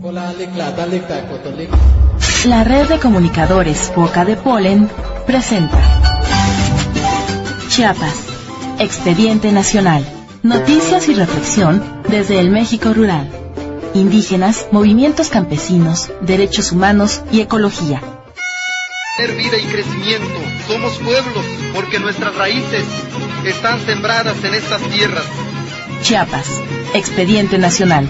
La red de comunicadores Boca de Polen presenta Chiapas, Expediente Nacional. Noticias y reflexión desde el México rural. Indígenas, movimientos campesinos, derechos humanos y ecología. Vida y crecimiento. Somos pueblos porque nuestras raíces están sembradas en estas tierras. Chiapas, Expediente Nacional.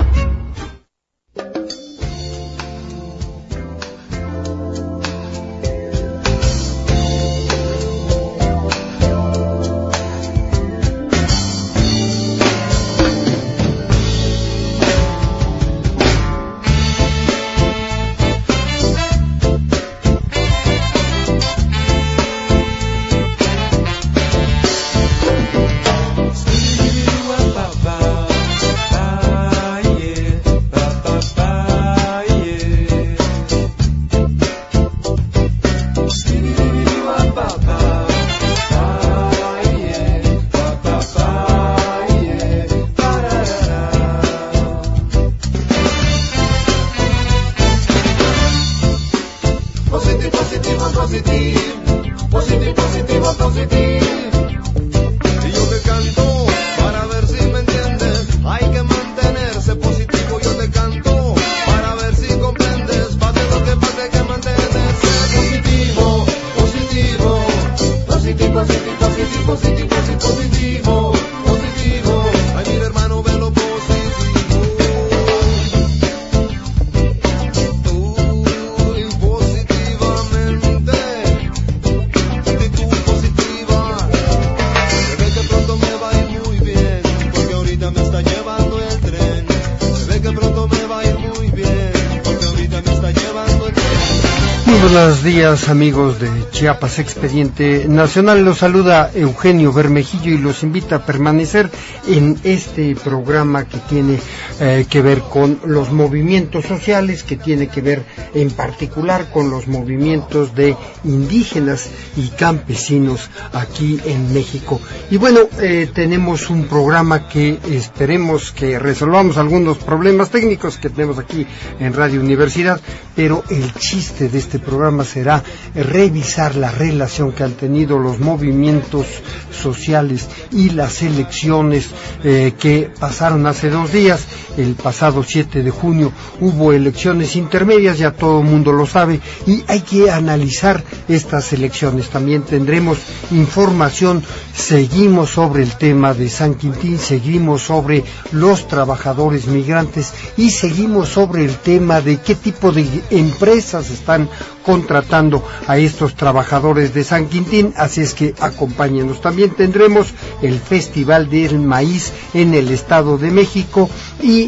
Buenos días, amigos de Chiapas Expediente Nacional. Los saluda Eugenio Bermejillo y los invita a permanecer en este programa que tiene que ver con los movimientos sociales, que tiene que ver en particular con los movimientos de indígenas y campesinos aquí en México. Y bueno, tenemos un programa que esperemos que resolvamos algunos problemas técnicos que tenemos aquí en Radio Universidad, pero el chiste de este programa será revisar la relación que han tenido los movimientos sociales y las elecciones que pasaron hace 2 días. El pasado 7 de junio hubo elecciones intermedias, ya todo el mundo lo sabe, y hay que analizar estas elecciones. También tendremos información, seguimos sobre el tema de San Quintín, seguimos sobre los trabajadores migrantes y seguimos sobre el tema de qué tipo de empresas están contratando a estos trabajadores de San Quintín, así es que acompáñenos. También tendremos el Festival del Maíz en el Estado de México y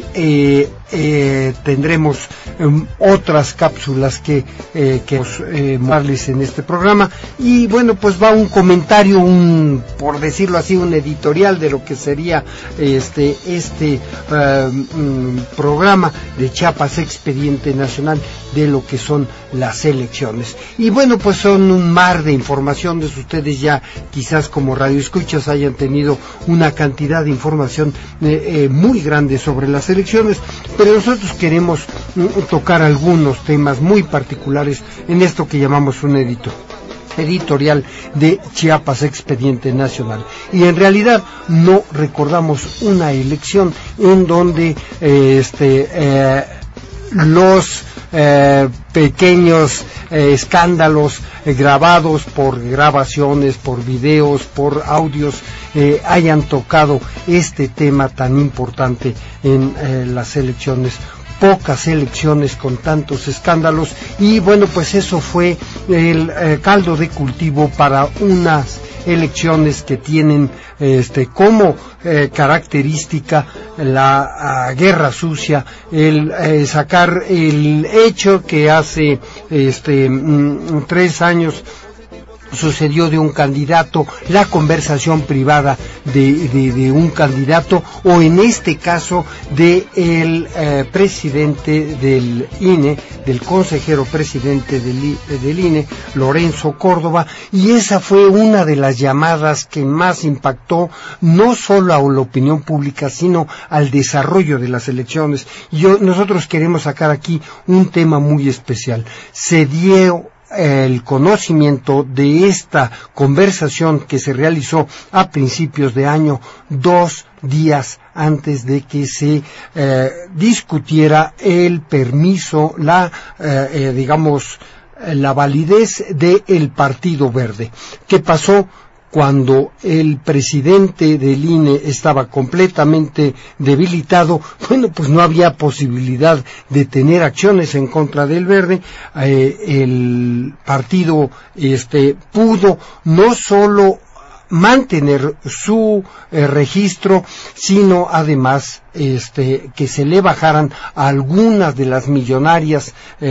tendremos otras cápsulas que mostrarles en este programa. Y bueno, pues va un comentario, por decirlo así, un editorial de lo que sería este programa de Chiapas Expediente Nacional, de lo que son las elecciones. Y bueno, pues son un mar de información. Ustedes ya quizás como radioescuchas hayan tenido una cantidad de información muy grande sobre las elecciones, pero nosotros queremos tocar algunos temas muy particulares en esto que llamamos un editorial de Chiapas Expediente Nacional. Y en realidad no recordamos una elección en donde los pequeños escándalos grabados por grabaciones, por videos, por audios, hayan tocado este tema tan importante en las elecciones. Pocas elecciones con tantos escándalos, y bueno, pues eso fue el caldo de cultivo para unas elecciones que tienen como característica la guerra sucia, el sacar el hecho que hace 3 años sucedió de un candidato, la conversación privada de un candidato, o en este caso de el presidente del INE, del consejero presidente del INE, Lorenzo Córdoba, y esa fue una de las llamadas que más impactó no solo a la opinión pública, sino al desarrollo de las elecciones. Nosotros queremos sacar aquí un tema muy especial. Se dio el conocimiento de esta conversación que se realizó a principios de año, 2 días antes de que se discutiera el permiso, la validez del Partido Verde. ¿Qué pasó? Cuando el presidente del INE estaba completamente debilitado, bueno, pues no había posibilidad de tener acciones en contra del Verde. El partido pudo no solo mantener su registro, sino además que se le bajaran algunas de las millonarias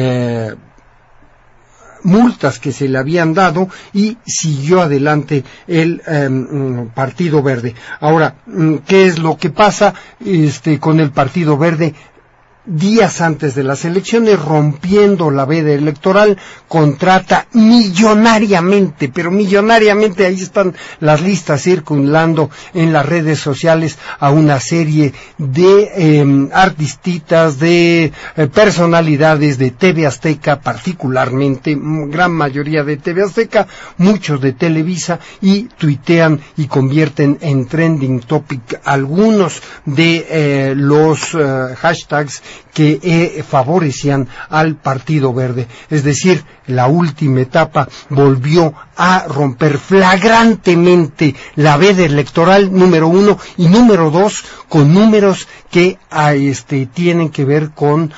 multas que se le habían dado, y siguió adelante el Partido Verde. Ahora, ¿qué es lo que pasa con el Partido Verde? Días antes de las elecciones, rompiendo la veda electoral, contrata millonariamente, pero millonariamente, ahí están las listas circulando en las redes sociales, a una serie de artistitas, de personalidades de TV Azteca, particularmente, gran mayoría de TV Azteca, muchos de Televisa, y tuitean y convierten en trending topic algunos de los hashtags que favorecían al Partido Verde. Es decir, la última etapa volvió a romper flagrantemente la veda electoral, número 1, y número 2, con números que tienen que ver con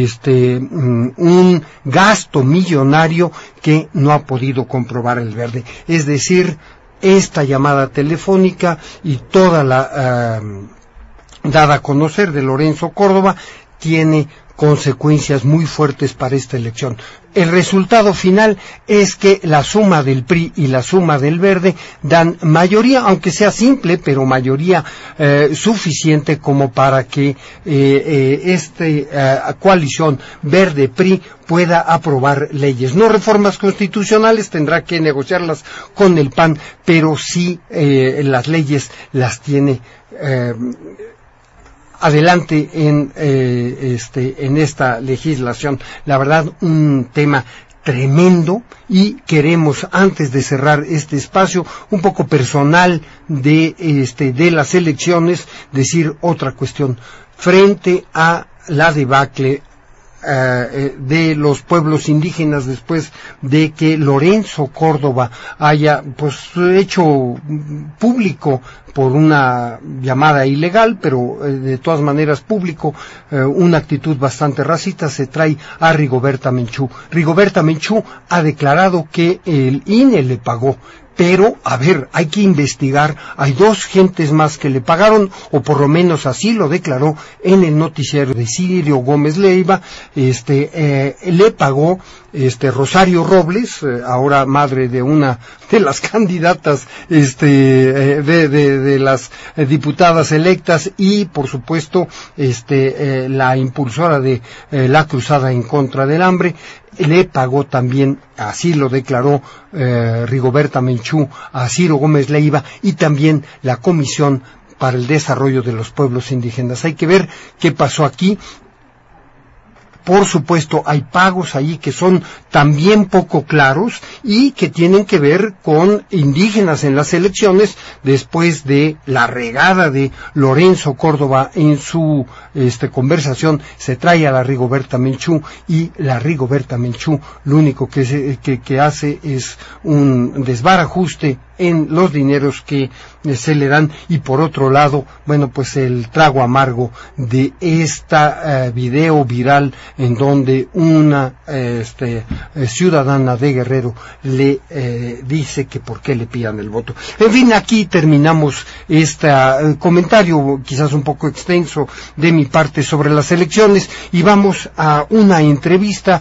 un gasto millonario que no ha podido comprobar el Verde. Es decir, esta llamada telefónica y toda la dada a conocer de Lorenzo Córdoba tiene consecuencias muy fuertes para esta elección. El resultado final es que la suma del PRI y la suma del Verde dan mayoría, aunque sea simple, pero mayoría suficiente como para que coalición Verde-PRI pueda aprobar leyes. No reformas constitucionales, tendrá que negociarlas con el PAN, pero sí las leyes las tiene adelante en esta legislación. La verdad, un tema tremendo, y queremos, antes de cerrar este espacio un poco personal de las elecciones, decir otra cuestión. Frente a la debacle de los pueblos indígenas, después de que Lorenzo Córdoba haya hecho público, por una llamada ilegal, pero de todas maneras público, una actitud bastante racista, se trae a Rigoberta Menchú. Rigoberta Menchú ha declarado que el INE le pagó. Pero, a ver, hay que investigar. Hay 2 gentes más que le pagaron, o por lo menos así lo declaró en el noticiero de Ciro Gómez Leiva. Le pagó Rosario Robles, ahora madre de una de las candidatas de las diputadas electas, y por supuesto la impulsora de la cruzada en contra del hambre. Le pagó también, así lo declaró Rigoberta Menchú, a Ciro Gómez Leiva, y también la Comisión para el Desarrollo de los Pueblos Indígenas. Hay que ver qué pasó aquí. Por supuesto, hay pagos ahí que son también poco claros y que tienen que ver con indígenas en las elecciones, después de la regada de Lorenzo Córdoba en su conversación. Se trae a la Rigoberta Menchú, y la Rigoberta Menchú lo único que hace es un desbarajuste en los dineros que se le dan. Y por otro lado, bueno, pues el trago amargo de esta video viral, en donde una ciudadana de Guerrero le dice que por qué le pidan el voto. En fin, aquí terminamos este comentario, quizás un poco extenso de mi parte, sobre las elecciones, y vamos a una entrevista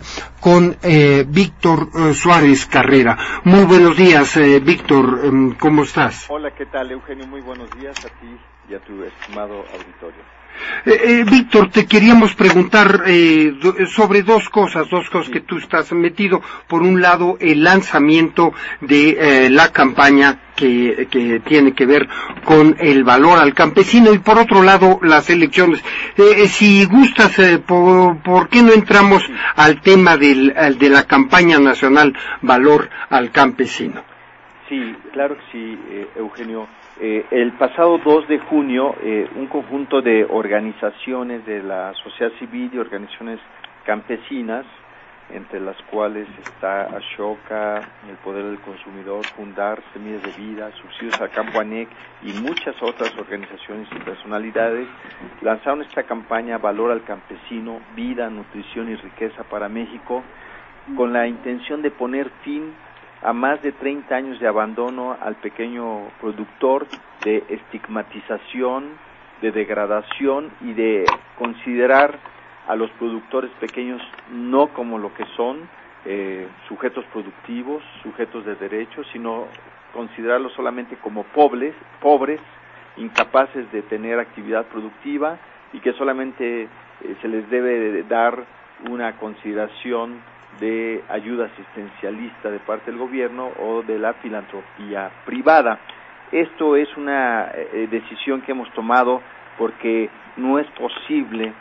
con Víctor Suárez Carrera. Muy buenos días, Víctor, ¿cómo estás? Hola, ¿qué tal, Eugenio? Muy buenos días a ti y a tu estimado auditorio. Víctor, te queríamos preguntar sobre dos cosas que tú estás metido. Por un lado, el lanzamiento de la campaña que tiene que ver con el valor al campesino, y por otro lado, las elecciones. Si gustas, ¿por qué no entramos al tema de la campaña nacional Valor al Campesino? Sí, claro que sí, Eugenio. El pasado 2 de junio, un conjunto de organizaciones de la sociedad civil y organizaciones campesinas, entre las cuales está Ashoka, el Poder del Consumidor, Fundar, Semillas de Vida, Subsidios al Campo ANEC y muchas otras organizaciones y personalidades, lanzaron esta campaña Valor al Campesino, Vida, Nutrición y Riqueza para México, con la intención de poner fin a más de 30 años de abandono al pequeño productor, de estigmatización, de degradación y de considerar a los productores pequeños no como lo que son, sujetos productivos, sujetos de derechos, sino considerarlos solamente como pobres, incapaces de tener actividad productiva y que solamente se les debe dar una consideración de ayuda asistencialista de parte del gobierno o de la filantropía privada. Esto es una decisión que hemos tomado porque no es posible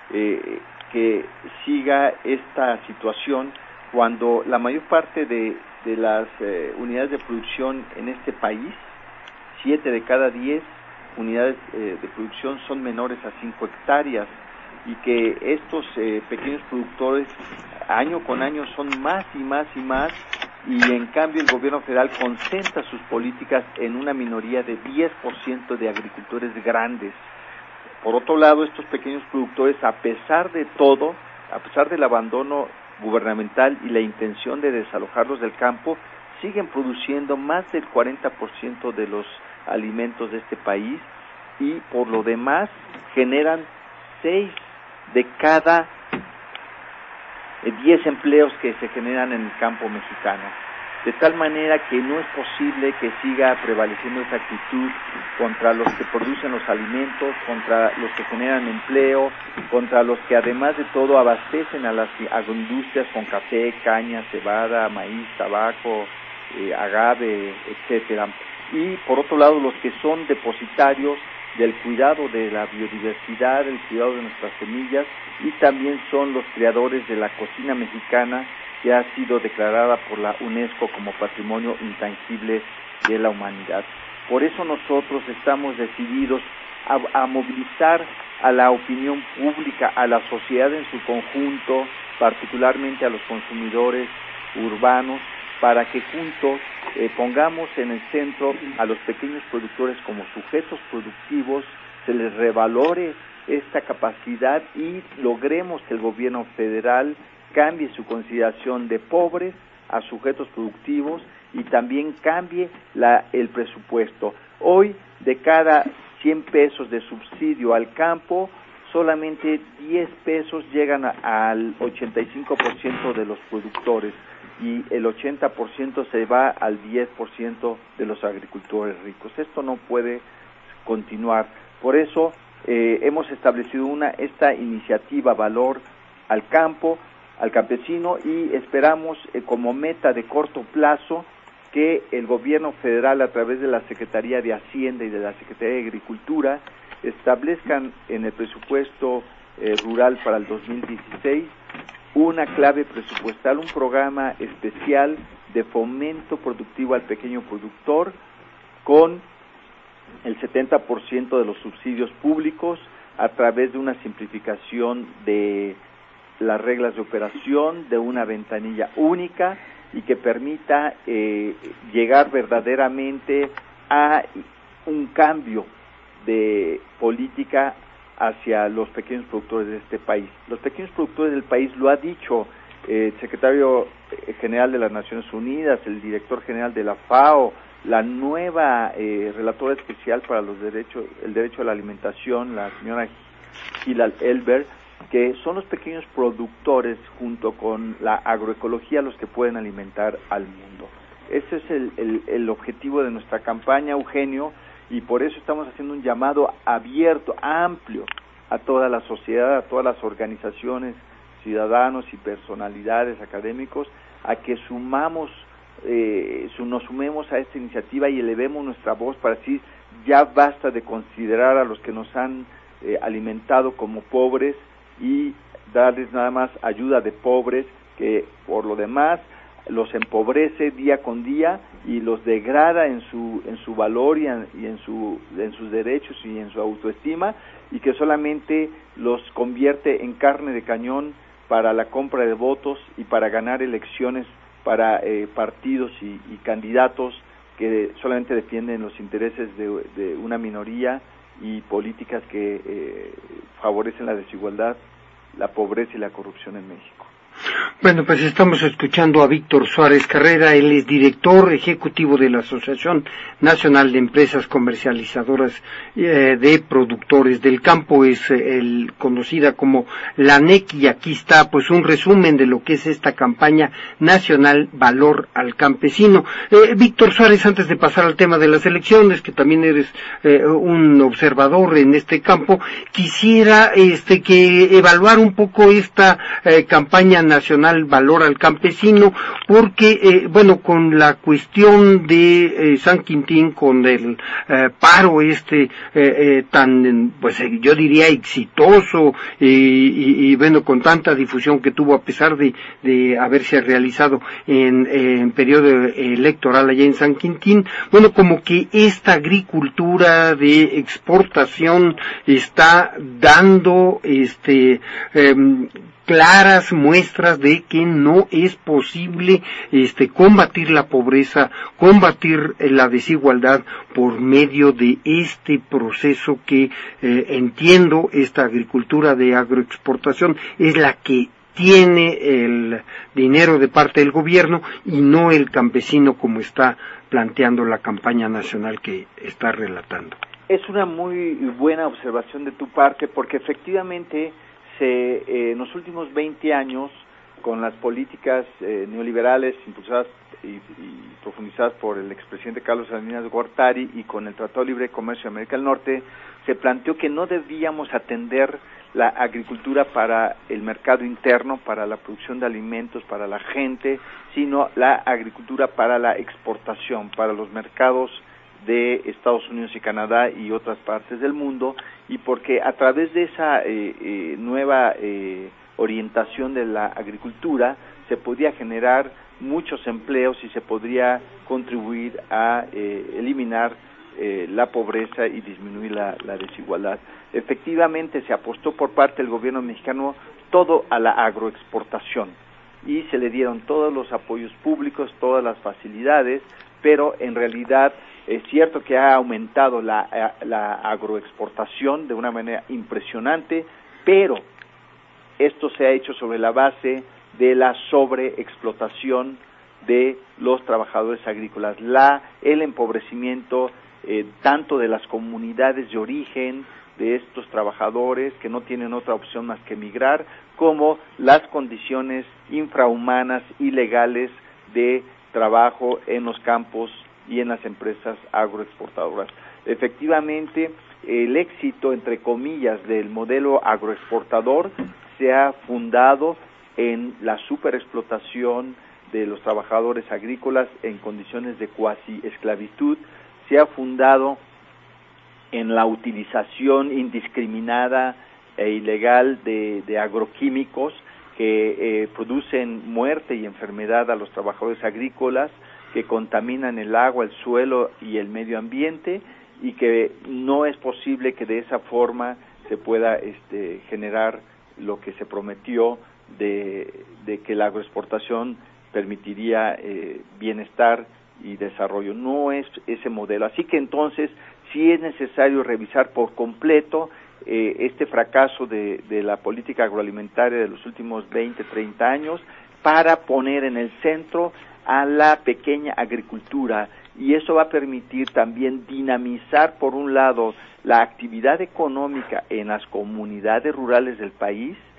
que siga esta situación cuando la mayor parte de las unidades de producción en este país, 7 de cada 10 unidades de producción son menores a 5 hectáreas y que estos pequeños productores año con año son más y más y más, y en cambio el gobierno federal concentra sus políticas en una minoría de 10% de agricultores grandes. Por otro lado, estos pequeños productores, a pesar de todo, a pesar del abandono gubernamental y la intención de desalojarlos del campo, siguen produciendo más del 40% de los alimentos de este país y por lo demás generan 6 de cada 10 empleos que se generan en el campo mexicano, de tal manera que no es posible que siga prevaleciendo esa actitud contra los que producen los alimentos, contra los que generan empleo, contra los que además de todo abastecen a las agroindustrias con café, caña, cebada, maíz, tabaco, agave, etcétera. Y por otro lado, los que son depositarios del cuidado de la biodiversidad, del cuidado de nuestras semillas, y también son los creadores de la cocina mexicana, que ha sido declarada por la UNESCO como Patrimonio Intangible de la Humanidad. Por eso nosotros estamos decididos a movilizar a la opinión pública, a la sociedad en su conjunto, particularmente a los consumidores urbanos, para que juntos pongamos en el centro a los pequeños productores como sujetos productivos, se les revalore esta capacidad y logremos que el gobierno federal cambie su consideración de pobres a sujetos productivos y también cambie el presupuesto. Hoy, de cada 100 pesos de subsidio al campo, solamente 10 pesos llegan al 85% de los productores y el 80% se va al 10% de los agricultores ricos. Esto no puede continuar. Por eso hemos establecido esta iniciativa Valor al Campo, al Campesino, y esperamos como meta de corto plazo que el gobierno federal, a través de la Secretaría de Hacienda y de la Secretaría de Agricultura, establezcan en el presupuesto rural para el 2016 una clave presupuestal, un programa especial de fomento productivo al pequeño productor con el 70% de los subsidios públicos a través de una simplificación de las reglas de operación, de una ventanilla única y que permita llegar verdaderamente a un cambio de política hacia los pequeños productores de este país. Los pequeños productores del país, lo ha dicho el secretario general de las Naciones Unidas, el director general de la FAO, la nueva relatora especial para el derecho a la alimentación, la señora Hilal Elber, que son los pequeños productores junto con la agroecología los que pueden alimentar al mundo. Ese es el objetivo de nuestra campaña, Eugenio, y por eso estamos haciendo un llamado abierto, amplio, a toda la sociedad, a todas las organizaciones, ciudadanos y personalidades académicos, a que nos sumemos a esta iniciativa y elevemos nuestra voz para decir, ya basta de considerar a los que nos han alimentado como pobres y darles nada más ayuda de pobres, que por lo demás los empobrece día con día y los degrada en su valor y en sus derechos y en su autoestima, y que solamente los convierte en carne de cañón para la compra de votos y para ganar elecciones para partidos y candidatos que solamente defienden los intereses de una minoría y políticas que favorecen la desigualdad, la pobreza y la corrupción en México. Bueno, pues estamos escuchando a Víctor Suárez Carrera. Él es director ejecutivo de la Asociación Nacional de Empresas Comercializadoras de Productores del Campo, es conocida como la ANEC, y aquí está pues un resumen de lo que es esta campaña nacional Valor al Campesino. Víctor Suárez, antes de pasar al tema de las elecciones, que también eres un observador en este campo, quisiera que evaluar un poco esta campaña nacional Valor al Campesino, porque con la cuestión de San Quintín, con el paro tan pues yo diría exitoso y con tanta difusión que tuvo a pesar de haberse realizado en periodo electoral allá en San Quintín, como que esta agricultura de exportación está dando claras muestras de que no es posible combatir la pobreza, combatir la desigualdad por medio de este proceso que entiendo esta agricultura de agroexportación es la que tiene el dinero de parte del gobierno y no el campesino, como está planteando la campaña nacional que está relatando. Es una muy buena observación de tu parte, porque efectivamente en los últimos 20 años, con las políticas neoliberales impulsadas y profundizadas por el expresidente Carlos Salinas de Gortari y con el Tratado de Libre Comercio de América del Norte, se planteó que no debíamos atender la agricultura para el mercado interno, para la producción de alimentos, para la gente, sino la agricultura para la exportación, para los mercados de Estados Unidos y Canadá y otras partes del mundo, y porque a través de esa nueva orientación de la agricultura se podía generar muchos empleos y se podría contribuir a eliminar la pobreza y disminuir la desigualdad. Efectivamente se apostó por parte del gobierno mexicano todo a la agroexportación y se le dieron todos los apoyos públicos, todas las facilidades, pero en realidad es cierto que ha aumentado la agroexportación de una manera impresionante, pero esto se ha hecho sobre la base de la sobreexplotación de los trabajadores agrícolas, el empobrecimiento tanto de las comunidades de origen de estos trabajadores que no tienen otra opción más que emigrar, como las condiciones infrahumanas, ilegales de trabajo en los campos y en las empresas agroexportadoras. Efectivamente, el éxito, entre comillas, del modelo agroexportador se ha fundado en la superexplotación de los trabajadores agrícolas en condiciones de cuasi esclavitud, se ha fundado en la utilización indiscriminada e ilegal de agroquímicos que producen muerte y enfermedad a los trabajadores agrícolas, que contaminan el agua, el suelo y el medio ambiente, y que no es posible que de esa forma se pueda generar lo que se prometió de que la agroexportación permitiría bienestar y desarrollo. No es ese modelo. Así que entonces sí es necesario revisar por completo este fracaso de la política agroalimentaria de los últimos 20, 30 años para poner en el centro a la pequeña agricultura, y eso va a permitir también dinamizar, por un lado, la actividad económica en las comunidades rurales del país,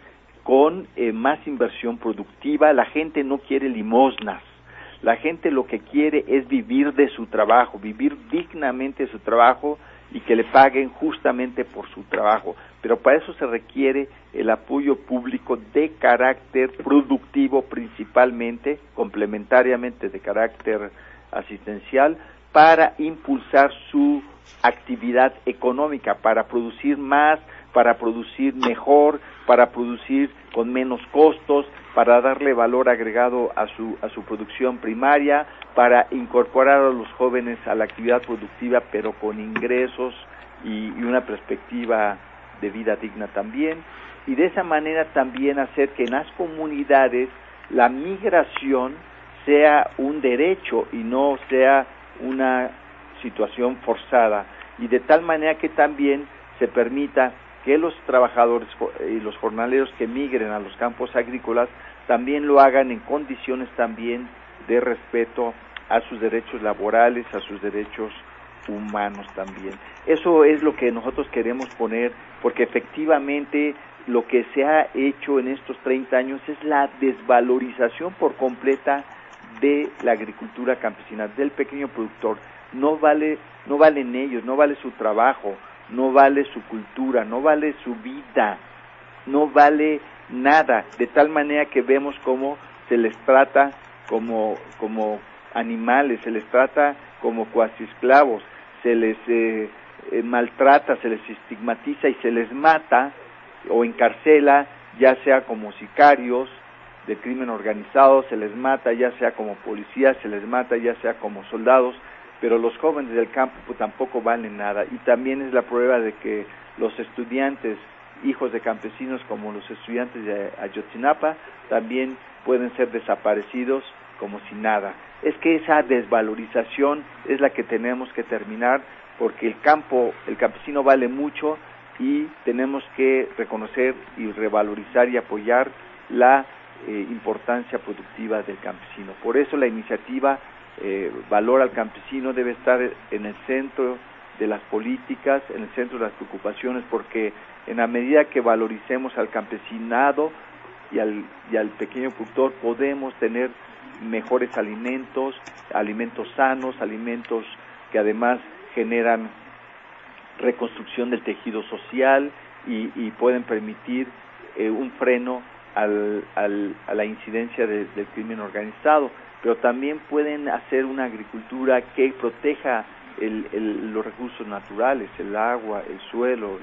con más inversión productiva. La gente no quiere limosnas. La gente lo que quiere es vivir de su trabajo, vivir dignamente de su trabajo y que le paguen justamente por su trabajo. Pero para eso se requiere el apoyo público de carácter productivo principalmente, complementariamente de carácter asistencial, para impulsar su actividad económica, para producir más, para producir mejor, para producir con menos costos, para darle valor agregado a su producción primaria, para incorporar a los jóvenes a la actividad productiva, pero con ingresos y una perspectiva de vida digna también, y de esa manera también hacer que en las comunidades la migración sea un derecho y no sea una situación forzada, y de tal manera que también se permita que los trabajadores y los jornaleros que migren a los campos agrícolas también lo hagan en condiciones también de respeto a sus derechos laborales, a sus derechos humanos también. Eso es lo que nosotros queremos poner, porque efectivamente lo que se ha hecho en estos 30 años es la desvalorización por completa de la agricultura campesina, del pequeño productor. No valen ellos, no vale su trabajo, no vale su cultura, no vale su vida, no vale nada, de tal manera que vemos cómo se les trata como animales, se les trata como cuasi esclavos, se les maltrata, se les estigmatiza y se les mata o encarcela, ya sea como sicarios de crimen organizado, se les mata ya sea como policías, se les mata ya sea como soldados, pero los jóvenes del campo pues tampoco valen nada, y también es la prueba de que los estudiantes, hijos de campesinos como los estudiantes de Ayotzinapa, también pueden ser desaparecidos como si nada. Es que esa desvalorización es la que tenemos que terminar, porque el campesino vale mucho y tenemos que reconocer y revalorizar y apoyar la importancia productiva del campesino. Por eso la iniciativa Valor al Campesino debe estar en el centro de las políticas, en el centro de las preocupaciones, porque en la medida que valoricemos al campesinado y al pequeño productor, podemos tener mejores alimentos, alimentos sanos, alimentos que además generan reconstrucción del tejido social y pueden permitir un freno a la incidencia del crimen organizado, pero también pueden hacer una agricultura que proteja los recursos naturales, el agua, el suelo,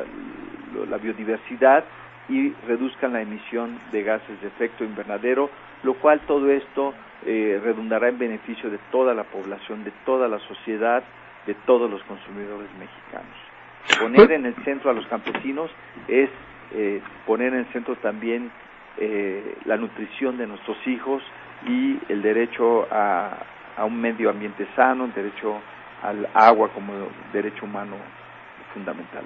la biodiversidad, y reduzcan la emisión de gases de efecto invernadero, lo cual todo esto redundará en beneficio de toda la población, de toda la sociedad, de todos los consumidores mexicanos. Poner en el centro a los campesinos es poner en el centro también la nutrición de nuestros hijos y el derecho a un medio ambiente sano, el derecho al agua como derecho humano fundamental.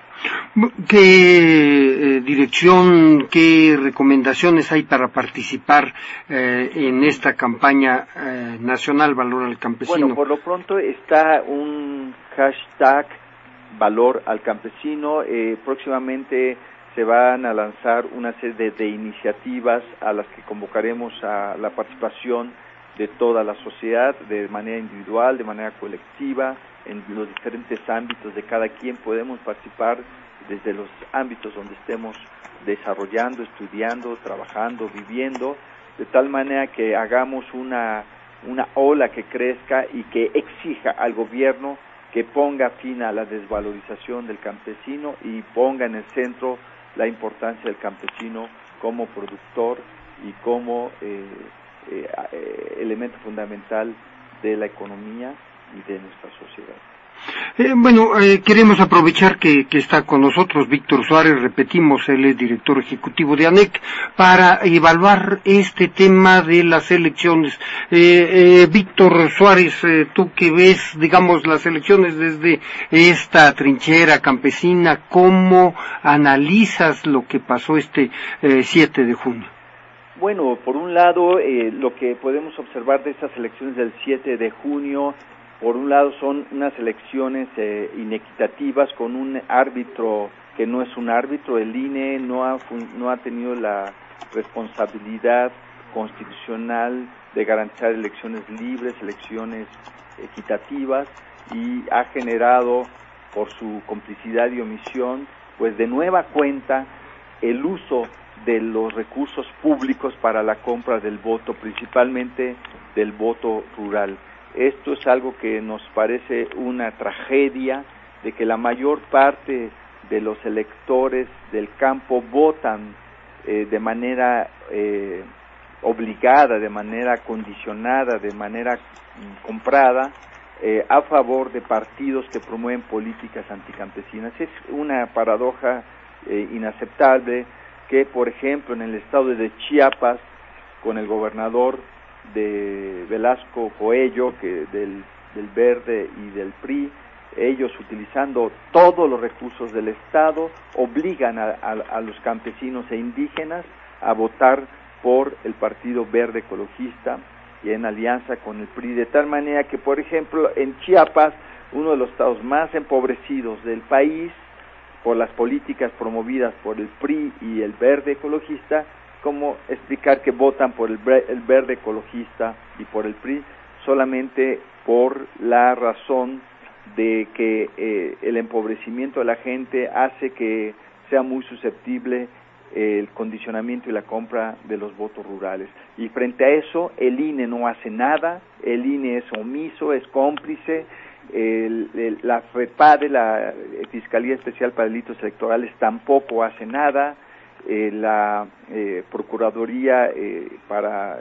¿Qué dirección, qué recomendaciones hay para participar en esta campaña nacional Valor al Campesino? Bueno, por lo pronto está un hashtag Valor al Campesino. Próximamente se van a lanzar una serie de iniciativas a las que convocaremos a la participación de toda la sociedad, de manera individual, de manera colectiva, en los diferentes ámbitos de cada quien. Podemos participar desde los ámbitos donde estemos desarrollando, estudiando, trabajando, viviendo, de tal manera que hagamos una ola que crezca y que exija al gobierno que ponga fin a la desvalorización del campesino y ponga en el centro la importancia del campesino como productor y como elemento fundamental de la economía y de nuestra sociedad. Queremos aprovechar que está con nosotros Víctor Suárez, repetimos, él es director ejecutivo de ANEC, para evaluar este tema de las elecciones. Víctor Suárez, tú que ves, digamos, las elecciones desde esta trinchera campesina, ¿cómo analizas lo que pasó este 7 de junio? Bueno, por un lado, lo que podemos observar de estas elecciones del 7 de junio, por un lado son unas elecciones inequitativas con un árbitro que no es un árbitro. El INE no ha tenido la responsabilidad constitucional de garantizar elecciones libres, elecciones equitativas, y ha generado, por su complicidad y omisión, pues de nueva cuenta el uso de los recursos públicos para la compra del voto, principalmente del voto rural. Esto es algo que nos parece una tragedia, de que la mayor parte de los electores del campo votan de manera obligada, de manera condicionada, de manera comprada, a favor de partidos que promueven políticas anticampesinas. Es una paradoja inaceptable que, por ejemplo, en el estado de Chiapas, con el gobernador de Velasco Coello, que del Verde y del PRI, ellos, utilizando todos los recursos del Estado, obligan a los campesinos e indígenas a votar por el Partido Verde Ecologista y en alianza con el PRI, de tal manera que, por ejemplo, en Chiapas, uno de los estados más empobrecidos del país, por las políticas promovidas por el PRI y el Verde Ecologista, ¿cómo explicar que votan por el Verde Ecologista y por el PRI? Solamente por la razón de que el empobrecimiento de la gente hace que sea muy susceptible el condicionamiento y la compra de los votos rurales. Y frente a eso, el INE no hace nada, el INE es omiso, es cómplice. La FEPADE, la Fiscalía Especial para Delitos Electorales, tampoco hace nada. La Procuraduría para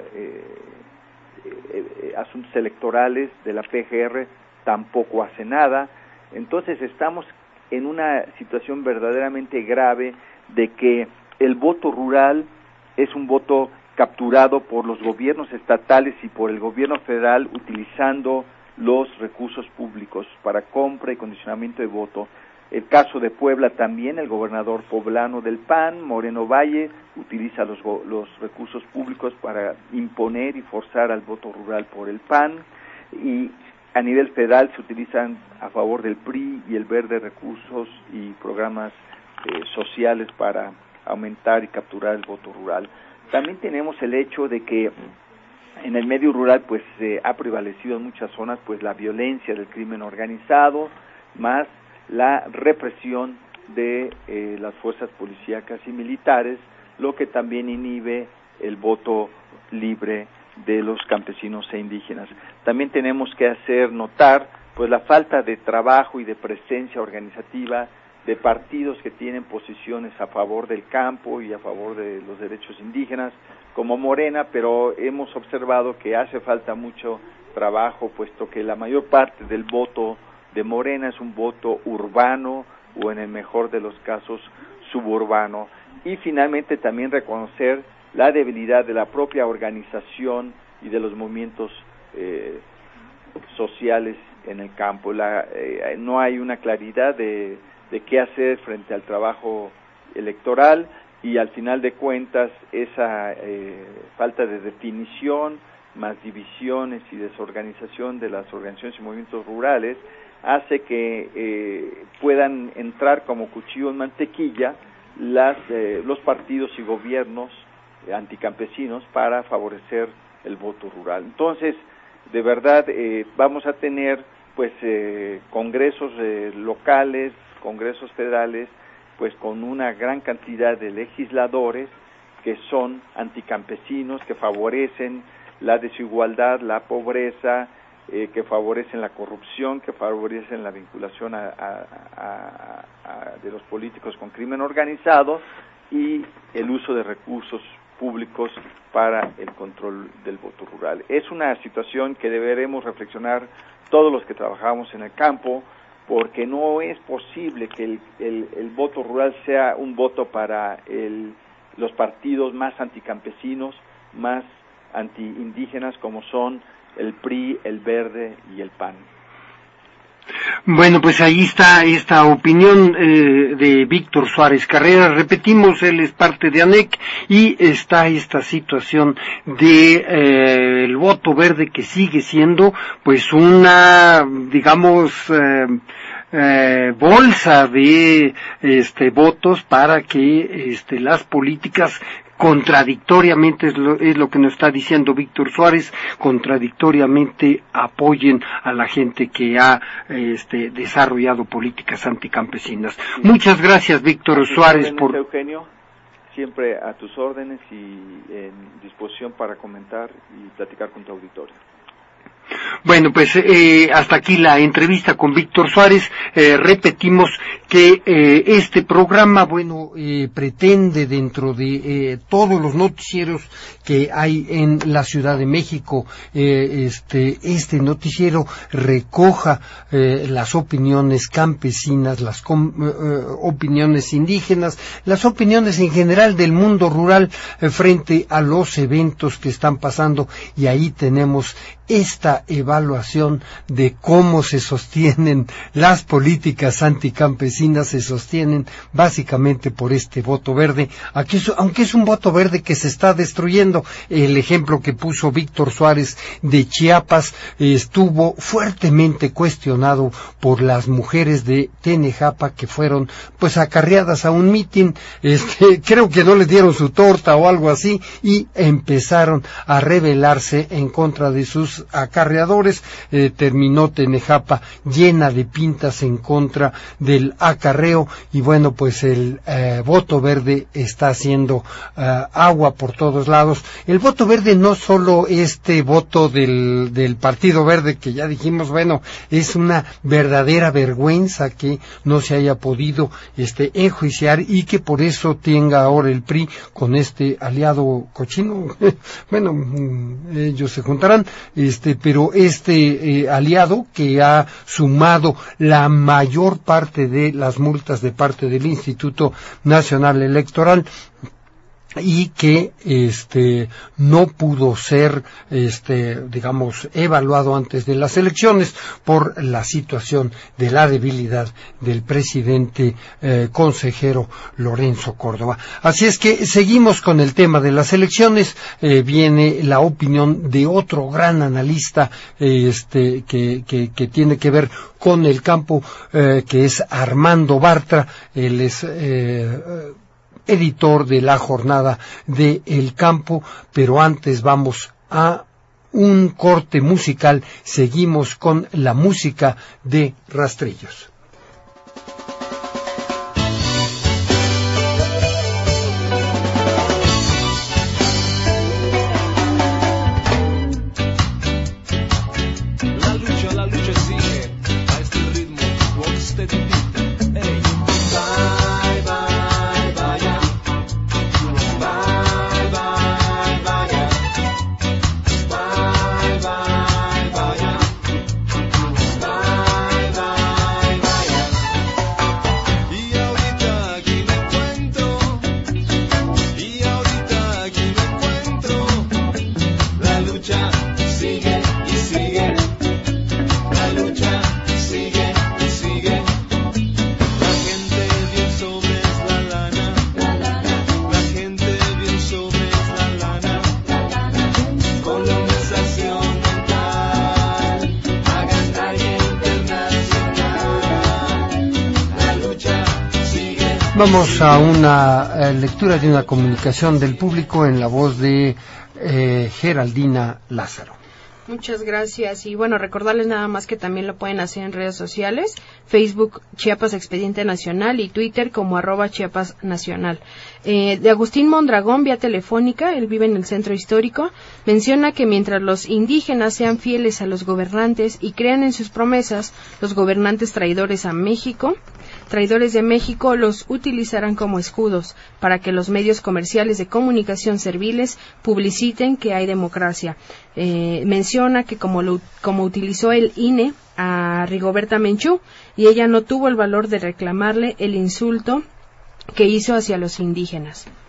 Asuntos Electorales de la PGR tampoco hace nada. Entonces estamos en una situación verdaderamente grave de que el voto rural es un voto capturado por los gobiernos estatales y por el gobierno federal, utilizando los recursos públicos para compra y condicionamiento de voto. El caso de Puebla también, el gobernador poblano del PAN, Moreno Valle, utiliza los recursos públicos para imponer y forzar al voto rural por el PAN, y a nivel federal se utilizan a favor del PRI y el Verde recursos y programas sociales para aumentar y capturar el voto rural. También tenemos el hecho de que en el medio rural pues ha prevalecido en muchas zonas pues la violencia del crimen organizado, más la represión de las fuerzas policíacas y militares, lo que también inhibe el voto libre de los campesinos e indígenas. También tenemos que hacer notar pues la falta de trabajo y de presencia organizativa de partidos que tienen posiciones a favor del campo y a favor de los derechos indígenas, como Morena, pero hemos observado que hace falta mucho trabajo, puesto que la mayor parte del voto de Morena es un voto urbano o, en el mejor de los casos, suburbano. Y finalmente también reconocer la debilidad de la propia organización y de los movimientos sociales en el campo. No hay una claridad de qué hacer frente al trabajo electoral, y al final de cuentas esa falta de definición, más divisiones y desorganización de las organizaciones y movimientos rurales, hace que puedan entrar como cuchillo en mantequilla los partidos y gobiernos anticampesinos para favorecer el voto rural. Entonces, de verdad, vamos a tener pues congresos locales, congresos federales, pues con una gran cantidad de legisladores que son anticampesinos, que favorecen la desigualdad, la pobreza, que favorecen la corrupción, que favorecen la vinculación de los políticos con crimen organizado y el uso de recursos públicos para el control del voto rural. Es una situación que deberemos reflexionar todos los que trabajamos en el campo, porque no es posible que el voto rural sea un voto para los partidos más anticampesinos, más antiindígenas, como son el PRI, el Verde y el PAN. Bueno, pues ahí está esta opinión de Víctor Suárez Carreras. Repetimos, él es parte de ANEC y está esta situación de el voto verde, que sigue siendo pues una, digamos, bolsa de votos para que las políticas contradictoriamente, es lo que nos está diciendo Víctor Suárez, contradictoriamente apoyen a la gente que ha desarrollado políticas anticampesinas. Muchas gracias, Víctor Suárez, por... Eugenio, siempre a tus órdenes y en disposición para comentar y platicar con tu auditorio. Bueno, pues hasta aquí la entrevista con Víctor Suárez. Repetimos que este programa, pretende dentro de todos los noticieros que hay en la Ciudad de México, este noticiero recoja las opiniones campesinas, las opiniones indígenas, las opiniones en general del mundo rural frente a los eventos que están pasando, y ahí tenemos esta evaluación de cómo se sostienen las políticas anticampesinas. Se sostienen básicamente por este voto verde, aunque es un voto verde que se está destruyendo. El ejemplo que puso Víctor Suárez de Chiapas estuvo fuertemente cuestionado por las mujeres de Tenejapa, que fueron pues acarreadas a un mitin, creo que no les dieron su torta o algo así, y empezaron a rebelarse en contra de sus acarreadores. Terminó Tenejapa llena de pintas en contra del acarreo, y bueno, pues el voto verde está haciendo agua por todos lados. El voto verde, no solo este voto del Partido Verde, que ya dijimos, es una verdadera vergüenza que no se haya podido enjuiciar, y que por eso tenga ahora el PRI con este aliado cochino. Ellos se juntarán, pero aliado que ha sumado la mayor parte de las multas de parte del Instituto Nacional Electoral, y que no pudo ser evaluado antes de las elecciones por la situación de la debilidad del presidente consejero Lorenzo Córdoba. Así es que seguimos con el tema de las elecciones. Viene la opinión de otro gran analista que tiene que ver con el campo, que es Armando Bartra. Él es editor de La Jornada de El Campo, pero antes vamos a un corte musical. Seguimos con la música de Rastrillos. La lucha sigue a este ritmo, rocksteady beat, hey. Vamos a una lectura de una comunicación del público en la voz de Geraldina Lázaro. Muchas gracias, y recordarles nada más que también lo pueden hacer en redes sociales, Facebook Chiapas Expediente Nacional y Twitter como @Chiapas Nacional. De Agustín Mondragón, vía telefónica, él vive en el centro histórico, menciona que mientras los indígenas sean fieles a los gobernantes y crean en sus promesas, los gobernantes traidores de México los utilizarán como escudos para que los medios comerciales de comunicación serviles publiciten que hay democracia. Menciona que como utilizó el INE a Rigoberta Menchú, y ella no tuvo el valor de reclamarle el insulto que hizo hacia los indígenas.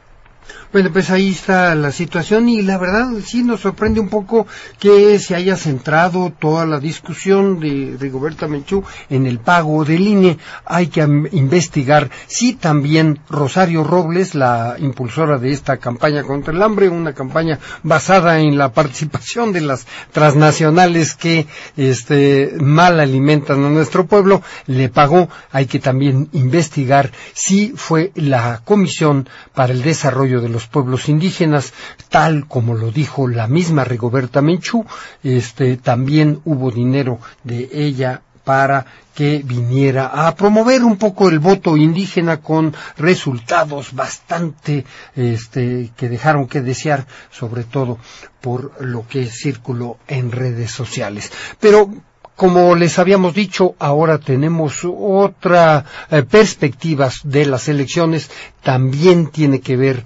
Bueno, pues ahí está la situación y la verdad sí nos sorprende un poco que se haya centrado toda la discusión de Rigoberta Menchú en el pago del INE. Hay que investigar si también Rosario Robles, la impulsora de esta campaña contra el hambre, una campaña basada en la participación de las transnacionales que mal alimentan a nuestro pueblo, le pagó. Hay que también investigar si fue la Comisión para el Desarrollo de los Pueblos Indígenas, tal como lo dijo la misma Rigoberta Menchú. También hubo dinero de ella para que viniera a promover un poco el voto indígena con resultados bastante que dejaron que desear, sobre todo por lo que circuló en redes sociales. Pero como les habíamos dicho, ahora tenemos otra perspectiva de las elecciones. También tiene que ver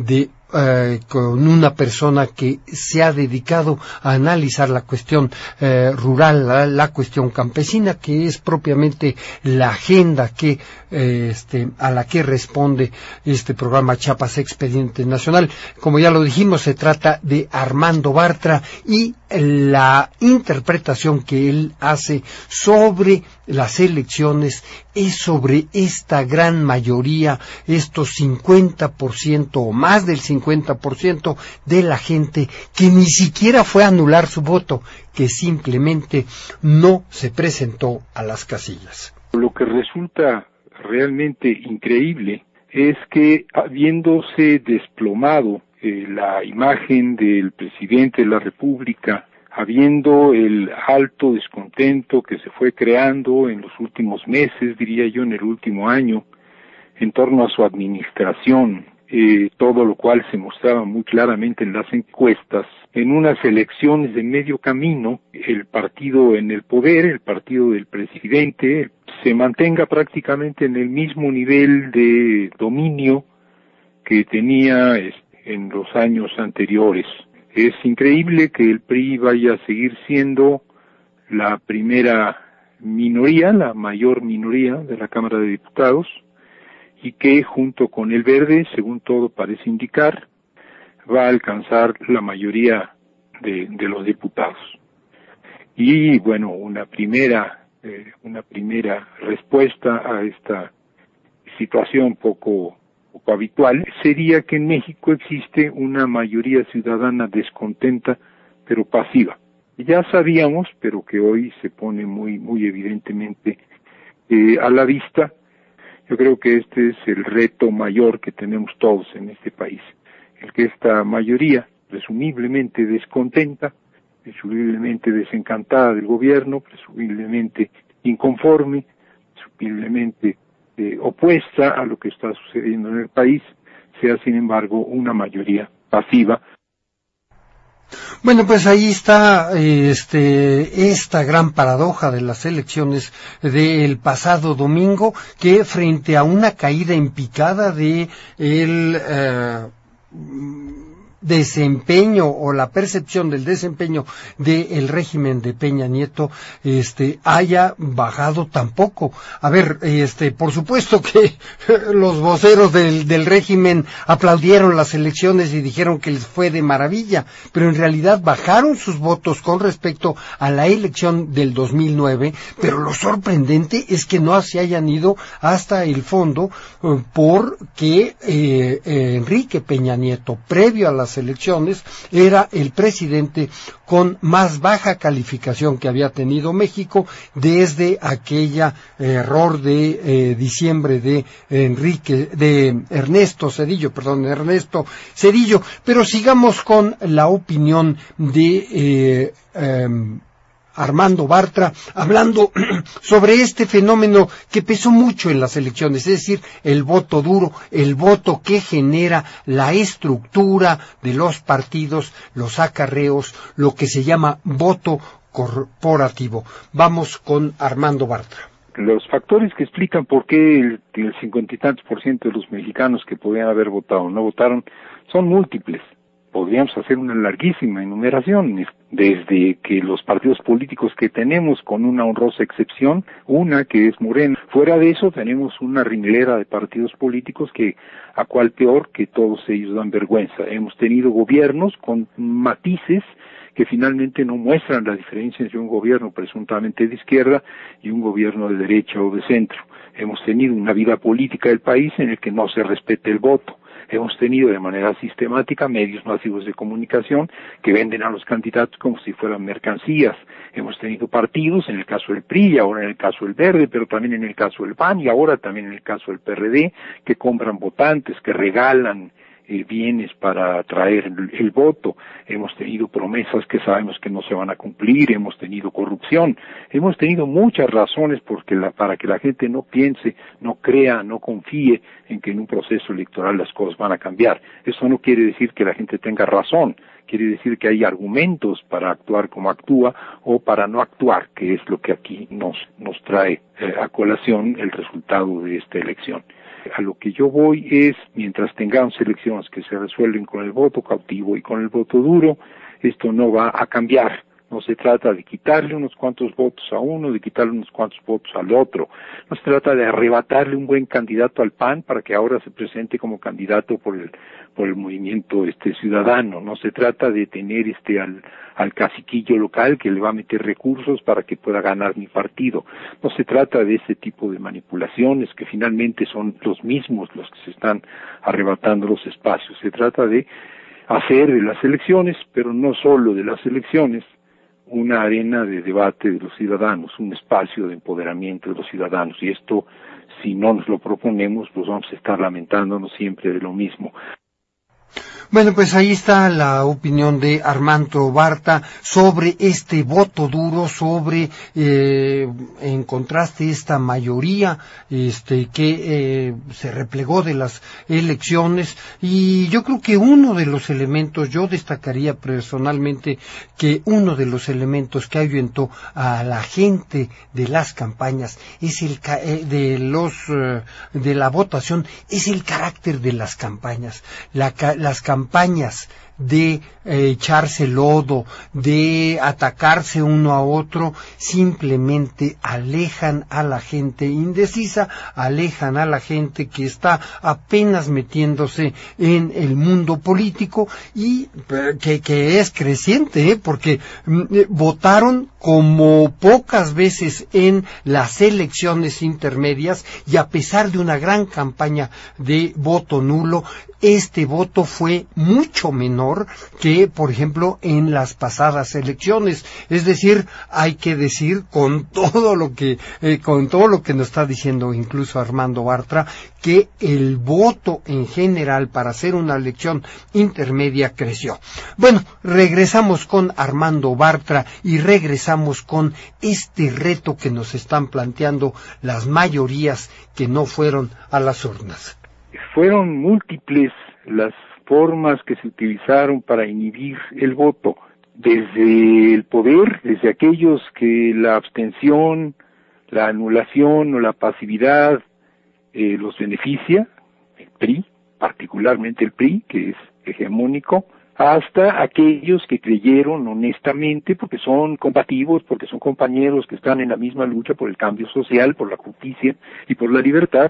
con una persona que se ha dedicado a analizar la cuestión rural, la cuestión campesina, que es propiamente la agenda que a la que responde este programa Chiapas Expediente Nacional. Como ya lo dijimos, se trata de Armando Bartra y la interpretación que él hace sobre las elecciones es sobre esta gran mayoría, estos 50% o más del 50% de la gente que ni siquiera fue a anular su voto, que simplemente no se presentó a las casillas. Lo que resulta realmente increíble es que, habiéndose desplomado la imagen del presidente de la República, habiendo el alto descontento que se fue creando en los últimos meses, diría yo en el último año, en torno a su administración, todo lo cual se mostraba muy claramente en las encuestas, en unas elecciones de medio camino, el partido en el poder, el partido del presidente, se mantenga prácticamente en el mismo nivel de dominio que tenía en los años anteriores. Es increíble que el PRI vaya a seguir siendo la primera minoría, la mayor minoría de la Cámara de Diputados, y que junto con el Verde, según todo parece indicar, va a alcanzar la mayoría de los diputados. Y bueno, una primera respuesta a esta situación poco habitual sería que en México existe una mayoría ciudadana descontenta pero pasiva. Ya sabíamos, pero que hoy se pone muy evidentemente a la vista. Yo creo que este es el reto mayor que tenemos todos en este país, el que esta mayoría, presumiblemente descontenta, presumiblemente desencantada del gobierno, presumiblemente inconforme, presumiblemente opuesta a lo que está sucediendo en el país, sea sin embargo una mayoría pasiva. Bueno, pues ahí está esta gran paradoja de las elecciones del pasado domingo, que frente a una caída en picada de el desempeño o la percepción del desempeño del régimen de Peña Nieto haya bajado tampoco. A ver, por supuesto que los voceros del régimen aplaudieron las elecciones y dijeron que les fue de maravilla, pero en realidad bajaron sus votos con respecto a la elección del 2009, pero lo sorprendente es que no se hayan ido hasta el fondo, porque Enrique Peña Nieto, previo a las elecciones, era el presidente con más baja calificación que había tenido México desde aquella error de diciembre de Ernesto Zedillo. Pero sigamos con la opinión de Armando Bartra, hablando sobre este fenómeno que pesó mucho en las elecciones, es decir, el voto duro, el voto que genera la estructura de los partidos, los acarreos, lo que se llama voto corporativo. Vamos con Armando Bartra. Los factores que explican por qué el 50 y tantos % de los mexicanos que podían haber votado no votaron son múltiples. podríamos hacer una larguísima enumeración, desde que los partidos políticos que tenemos, con una honrosa excepción, una que es Morena. Fuera de eso tenemos una ringlera de partidos políticos que, a cual peor, que todos ellos dan vergüenza. Hemos tenido gobiernos con matices que finalmente no muestran la diferencia entre un gobierno presuntamente de izquierda y un gobierno de derecha o de centro. Hemos tenido una vida política del país en el que no se respete el voto. Hemos tenido de manera sistemática medios masivos de comunicación que venden a los candidatos como si fueran mercancías. Hemos tenido partidos, en el caso del PRI, ahora en el caso del Verde, pero también en el caso del PAN y ahora también en el caso del PRD, que compran votantes, que regalan bienes para atraer el voto. Hemos tenido promesas que sabemos que no se van a cumplir, hemos tenido corrupción, hemos tenido muchas razones para que la gente no piense, no crea, no confíe en que en un proceso electoral las cosas van a cambiar. Eso no quiere decir que la gente tenga razón, quiere decir que hay argumentos para actuar como actúa o para no actuar, que es lo que aquí nos trae a colación el resultado de esta elección. A lo que yo voy es, mientras tengamos elecciones que se resuelven con el voto cautivo y con el voto duro, esto no va a cambiar. No se trata de quitarle unos cuantos votos a uno, de quitarle unos cuantos votos al otro. No se trata de arrebatarle un buen candidato al PAN para que ahora se presente como candidato por el movimiento ciudadano. No se trata de tener al caciquillo local que le va a meter recursos para que pueda ganar mi partido. No se trata de ese tipo de manipulaciones que finalmente son los mismos los que se están arrebatando los espacios. Se trata de hacer de las elecciones, pero no solo de las elecciones, una arena de debate de los ciudadanos, un espacio de empoderamiento de los ciudadanos. Y esto, si no nos lo proponemos, pues vamos a estar lamentándonos siempre de lo mismo. Bueno, pues ahí está la opinión de Armando Barta sobre este voto duro, sobre, en contraste, esta mayoría que se replegó de las elecciones. Y yo creo que uno de los elementos, yo destacaría personalmente que uno de los elementos que ahuyentó a la gente de las campañas es de la votación, es el carácter de las campañas. Las campañas de echarse lodo, de atacarse uno a otro, simplemente alejan a la gente indecisa, alejan a la gente que está apenas metiéndose en el mundo político y que es creciente, porque votaron como pocas veces en las elecciones intermedias y a pesar de una gran campaña de voto nulo, este voto fue mucho menor que, por ejemplo, en las pasadas elecciones. Es decir, hay que decir con todo lo que nos está diciendo incluso Armando Bartra, que el voto en general para hacer una elección intermedia creció. Bueno, regresamos con Armando Bartra y regresamos con este reto que nos están planteando las mayorías que no fueron a las urnas. Fueron múltiples las formas que se utilizaron para inhibir el voto, desde el poder, desde aquellos que la abstención, la anulación o la pasividad los beneficia, el PRI, particularmente el PRI, que es hegemónico, hasta aquellos que creyeron honestamente, porque son combativos, porque son compañeros que están en la misma lucha por el cambio social, por la justicia y por la libertad,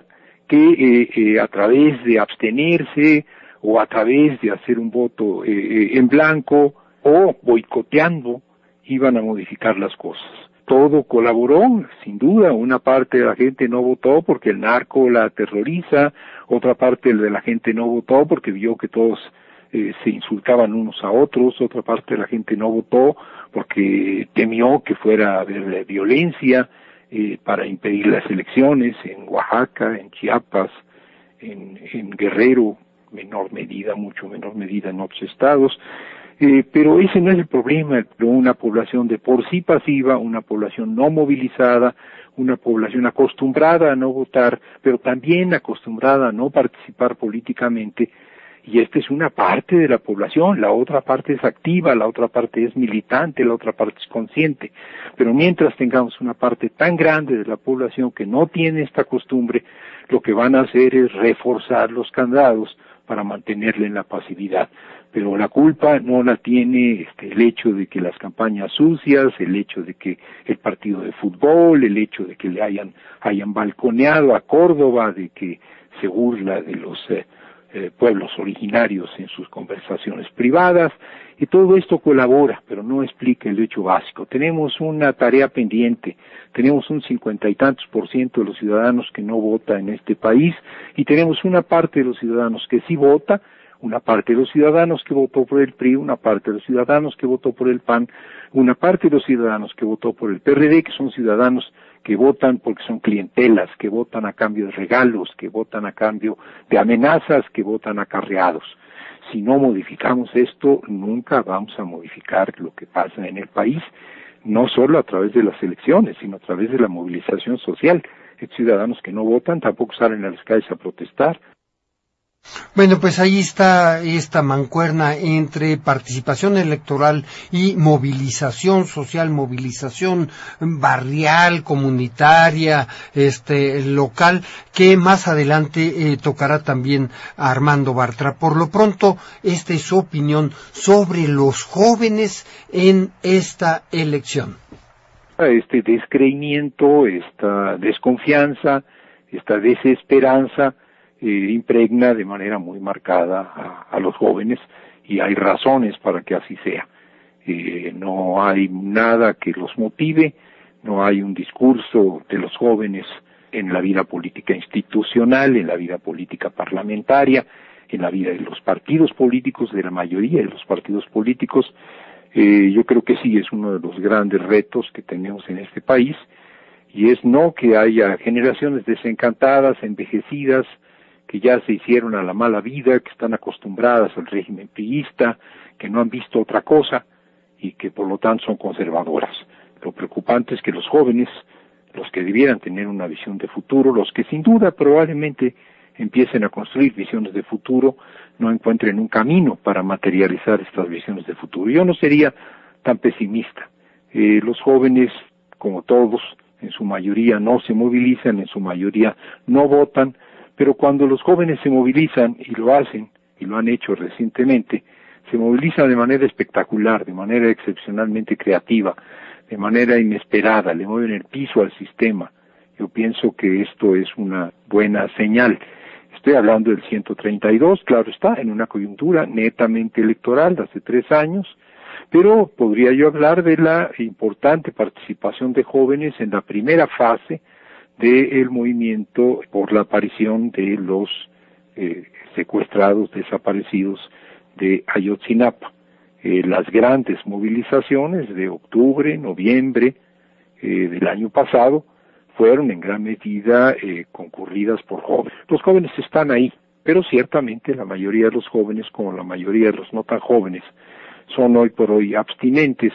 que a través de abstenerse o a través de hacer un voto en blanco o boicoteando iban a modificar las cosas. Todo colaboró, sin duda. Una parte de la gente no votó porque el narco la aterroriza, otra parte de la gente no votó porque vio que todos se insultaban unos a otros, otra parte de la gente no votó porque temió que fuera a haber violencia para impedir las elecciones en Oaxaca, en Chiapas, en Guerrero, mucho menor medida en otros estados. Pero ese no es el problema. Una población de por sí pasiva, una población no movilizada, una población acostumbrada a no votar, pero también acostumbrada a no participar políticamente, y esta es una parte de la población. La otra parte es activa, la otra parte es militante, la otra parte es consciente. Pero mientras tengamos una parte tan grande de la población que no tiene esta costumbre, lo que van a hacer es reforzar los candados para mantenerle en la pasividad. pero la culpa no la tiene el hecho de que las campañas sucias, el hecho de que el partido de fútbol, el hecho de que le hayan balconeado a Córdoba, de que se burla de los pueblos originarios en sus conversaciones privadas, y todo esto colabora, pero no explica el hecho básico. Tenemos una tarea pendiente, tenemos un 50 y tantos % de los ciudadanos que no vota en este país, y tenemos una parte de los ciudadanos que sí vota, una parte de los ciudadanos que votó por el PRI, una parte de los ciudadanos que votó por el PAN, una parte de los ciudadanos que votó por el PRD, que son ciudadanos que votan porque son clientelas, que votan a cambio de regalos, que votan a cambio de amenazas, que votan acarreados. Si no modificamos esto, nunca vamos a modificar lo que pasa en el país, no solo a través de las elecciones, sino a través de la movilización social. Hay ciudadanos que no votan, tampoco salen a las calles a protestar. Bueno, pues ahí está esta mancuerna entre participación electoral y movilización social, movilización barrial, comunitaria, local, que más adelante tocará también a Armando Bartra. Por lo pronto, esta es su opinión sobre los jóvenes en esta elección. Este descreimiento, esta desconfianza, esta desesperanza impregna de manera muy marcada a los jóvenes, y hay razones para que así sea. No hay nada que los motive, no hay un discurso de los jóvenes en la vida política institucional, en la vida política parlamentaria, en la vida de los partidos políticos, de la mayoría de los partidos políticos. Yo creo que sí es uno de los grandes retos que tenemos en este país, y es no que haya generaciones desencantadas, envejecidas, que ya se hicieron a la mala vida, que están acostumbradas al régimen priista, que no han visto otra cosa y que por lo tanto son conservadoras. Lo preocupante es que los jóvenes, los que debieran tener una visión de futuro, los que sin duda probablemente empiecen a construir visiones de futuro, no encuentren un camino para materializar estas visiones de futuro. Yo no sería tan pesimista. Los jóvenes, como todos, en su mayoría no se movilizan, en su mayoría no votan, pero cuando los jóvenes se movilizan, y lo hacen, y lo han hecho recientemente, se movilizan de manera espectacular, de manera excepcionalmente creativa, de manera inesperada, le mueven el piso al sistema. Yo pienso que esto es una buena señal. Estoy hablando del 132, claro está, en una coyuntura netamente electoral de hace 3 años, pero podría yo hablar de la importante participación de jóvenes en la primera fase del movimiento por la aparición de los secuestrados, desaparecidos de Ayotzinapa. Las grandes movilizaciones de octubre, noviembre del año pasado fueron en gran medida concurridas por jóvenes. Los jóvenes están ahí, pero ciertamente la mayoría de los jóvenes, como la mayoría de los no tan jóvenes, son hoy por hoy abstinentes.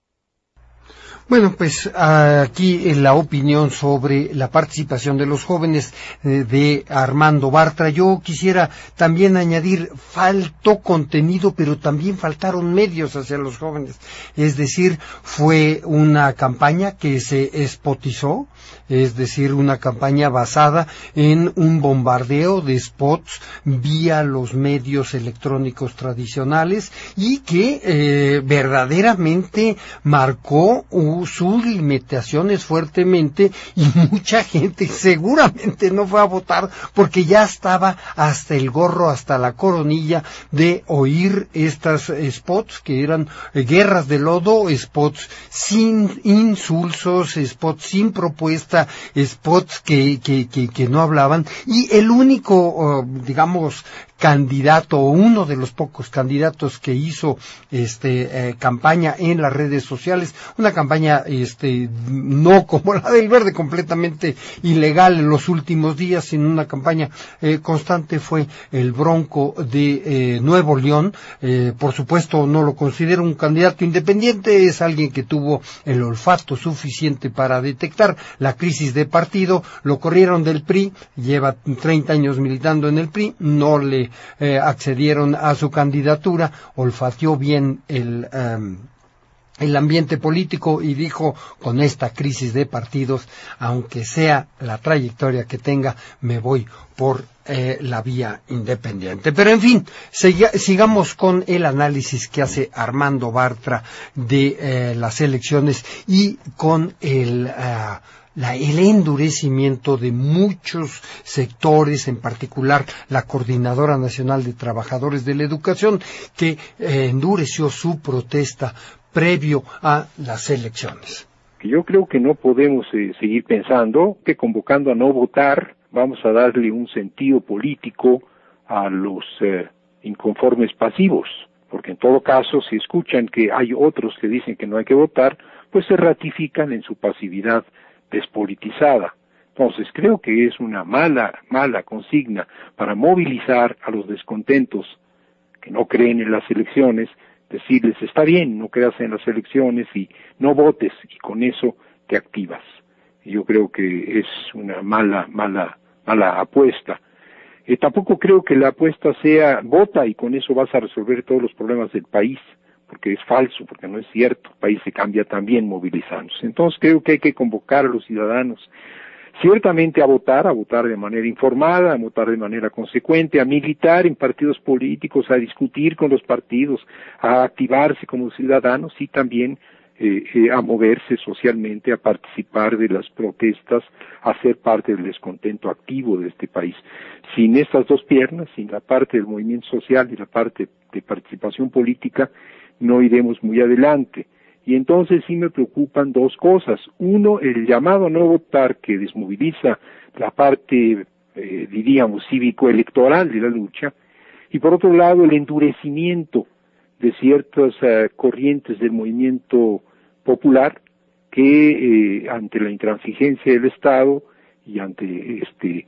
Bueno, pues aquí la opinión sobre la participación de los jóvenes de Armando Bartra. Yo quisiera también añadir, faltó contenido, pero también faltaron medios hacia los jóvenes. Es decir, fue una campaña que se espotizó, es decir, una campaña basada en un bombardeo de spots vía los medios electrónicos tradicionales, y que verdaderamente marcó sus limitaciones fuertemente, y mucha gente seguramente no fue a votar porque ya estaba hasta el gorro, hasta la coronilla de oír estas spots que eran guerras de lodo, spots sin insulsos, spots sin propuesta, spots que no hablaban, y el único, candidato, o uno de los pocos candidatos que hizo campaña en las redes sociales, una campaña no como la del Verde, completamente ilegal en los últimos días, sino una campaña constante, fue el Bronco de Nuevo León. Por supuesto no lo considero un candidato independiente, es alguien que tuvo el olfato suficiente para detectar la crisis de partido. Lo corrieron del PRI, lleva 30 años militando en el PRI, no le accedieron a su candidatura, olfateó bien el ambiente político y dijo, con esta crisis de partidos, aunque sea la trayectoria que tenga, me voy por la vía independiente. Pero en fin, sigamos con el análisis que hace Armando Bartra de las elecciones y con el endurecimiento de muchos sectores, en particular la Coordinadora Nacional de Trabajadores de la Educación, que endureció su protesta previo a las elecciones. Yo creo que no podemos seguir pensando que convocando a no votar vamos a darle un sentido político a los inconformes pasivos, porque en todo caso, si escuchan que hay otros que dicen que no hay que votar, pues se ratifican en su pasividad despolitizada. Entonces creo que es una mala consigna para movilizar a los descontentos que no creen en las elecciones, decirles, está bien, no creas en las elecciones y no votes, y con eso te activas. Yo creo que es una mala apuesta. Tampoco creo que la apuesta sea vota y con eso vas a resolver todos los problemas del país, porque es falso, porque no es cierto. El país se cambia también movilizándose. Entonces creo que hay que convocar a los ciudadanos ciertamente a votar de manera informada, a votar de manera consecuente, a militar en partidos políticos, a discutir con los partidos, a activarse como ciudadanos y también a moverse socialmente, a participar de las protestas, a ser parte del descontento activo de este país. Sin estas dos piernas, sin la parte del movimiento social y la parte de participación política, no iremos muy adelante. Y entonces sí me preocupan dos cosas. Uno, el llamado a no votar que desmoviliza la parte, diríamos, cívico-electoral de la lucha, y por otro lado el endurecimiento de ciertas corrientes del movimiento popular que ante la intransigencia del Estado y ante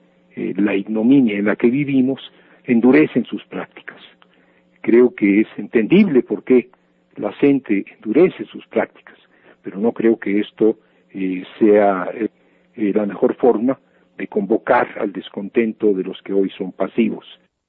la ignominia en la que vivimos, endurecen sus prácticas. Creo que es entendible por qué la gente endurece sus prácticas, pero no creo que esto sea la mejor forma de convocar al descontento de los que hoy son pasivos.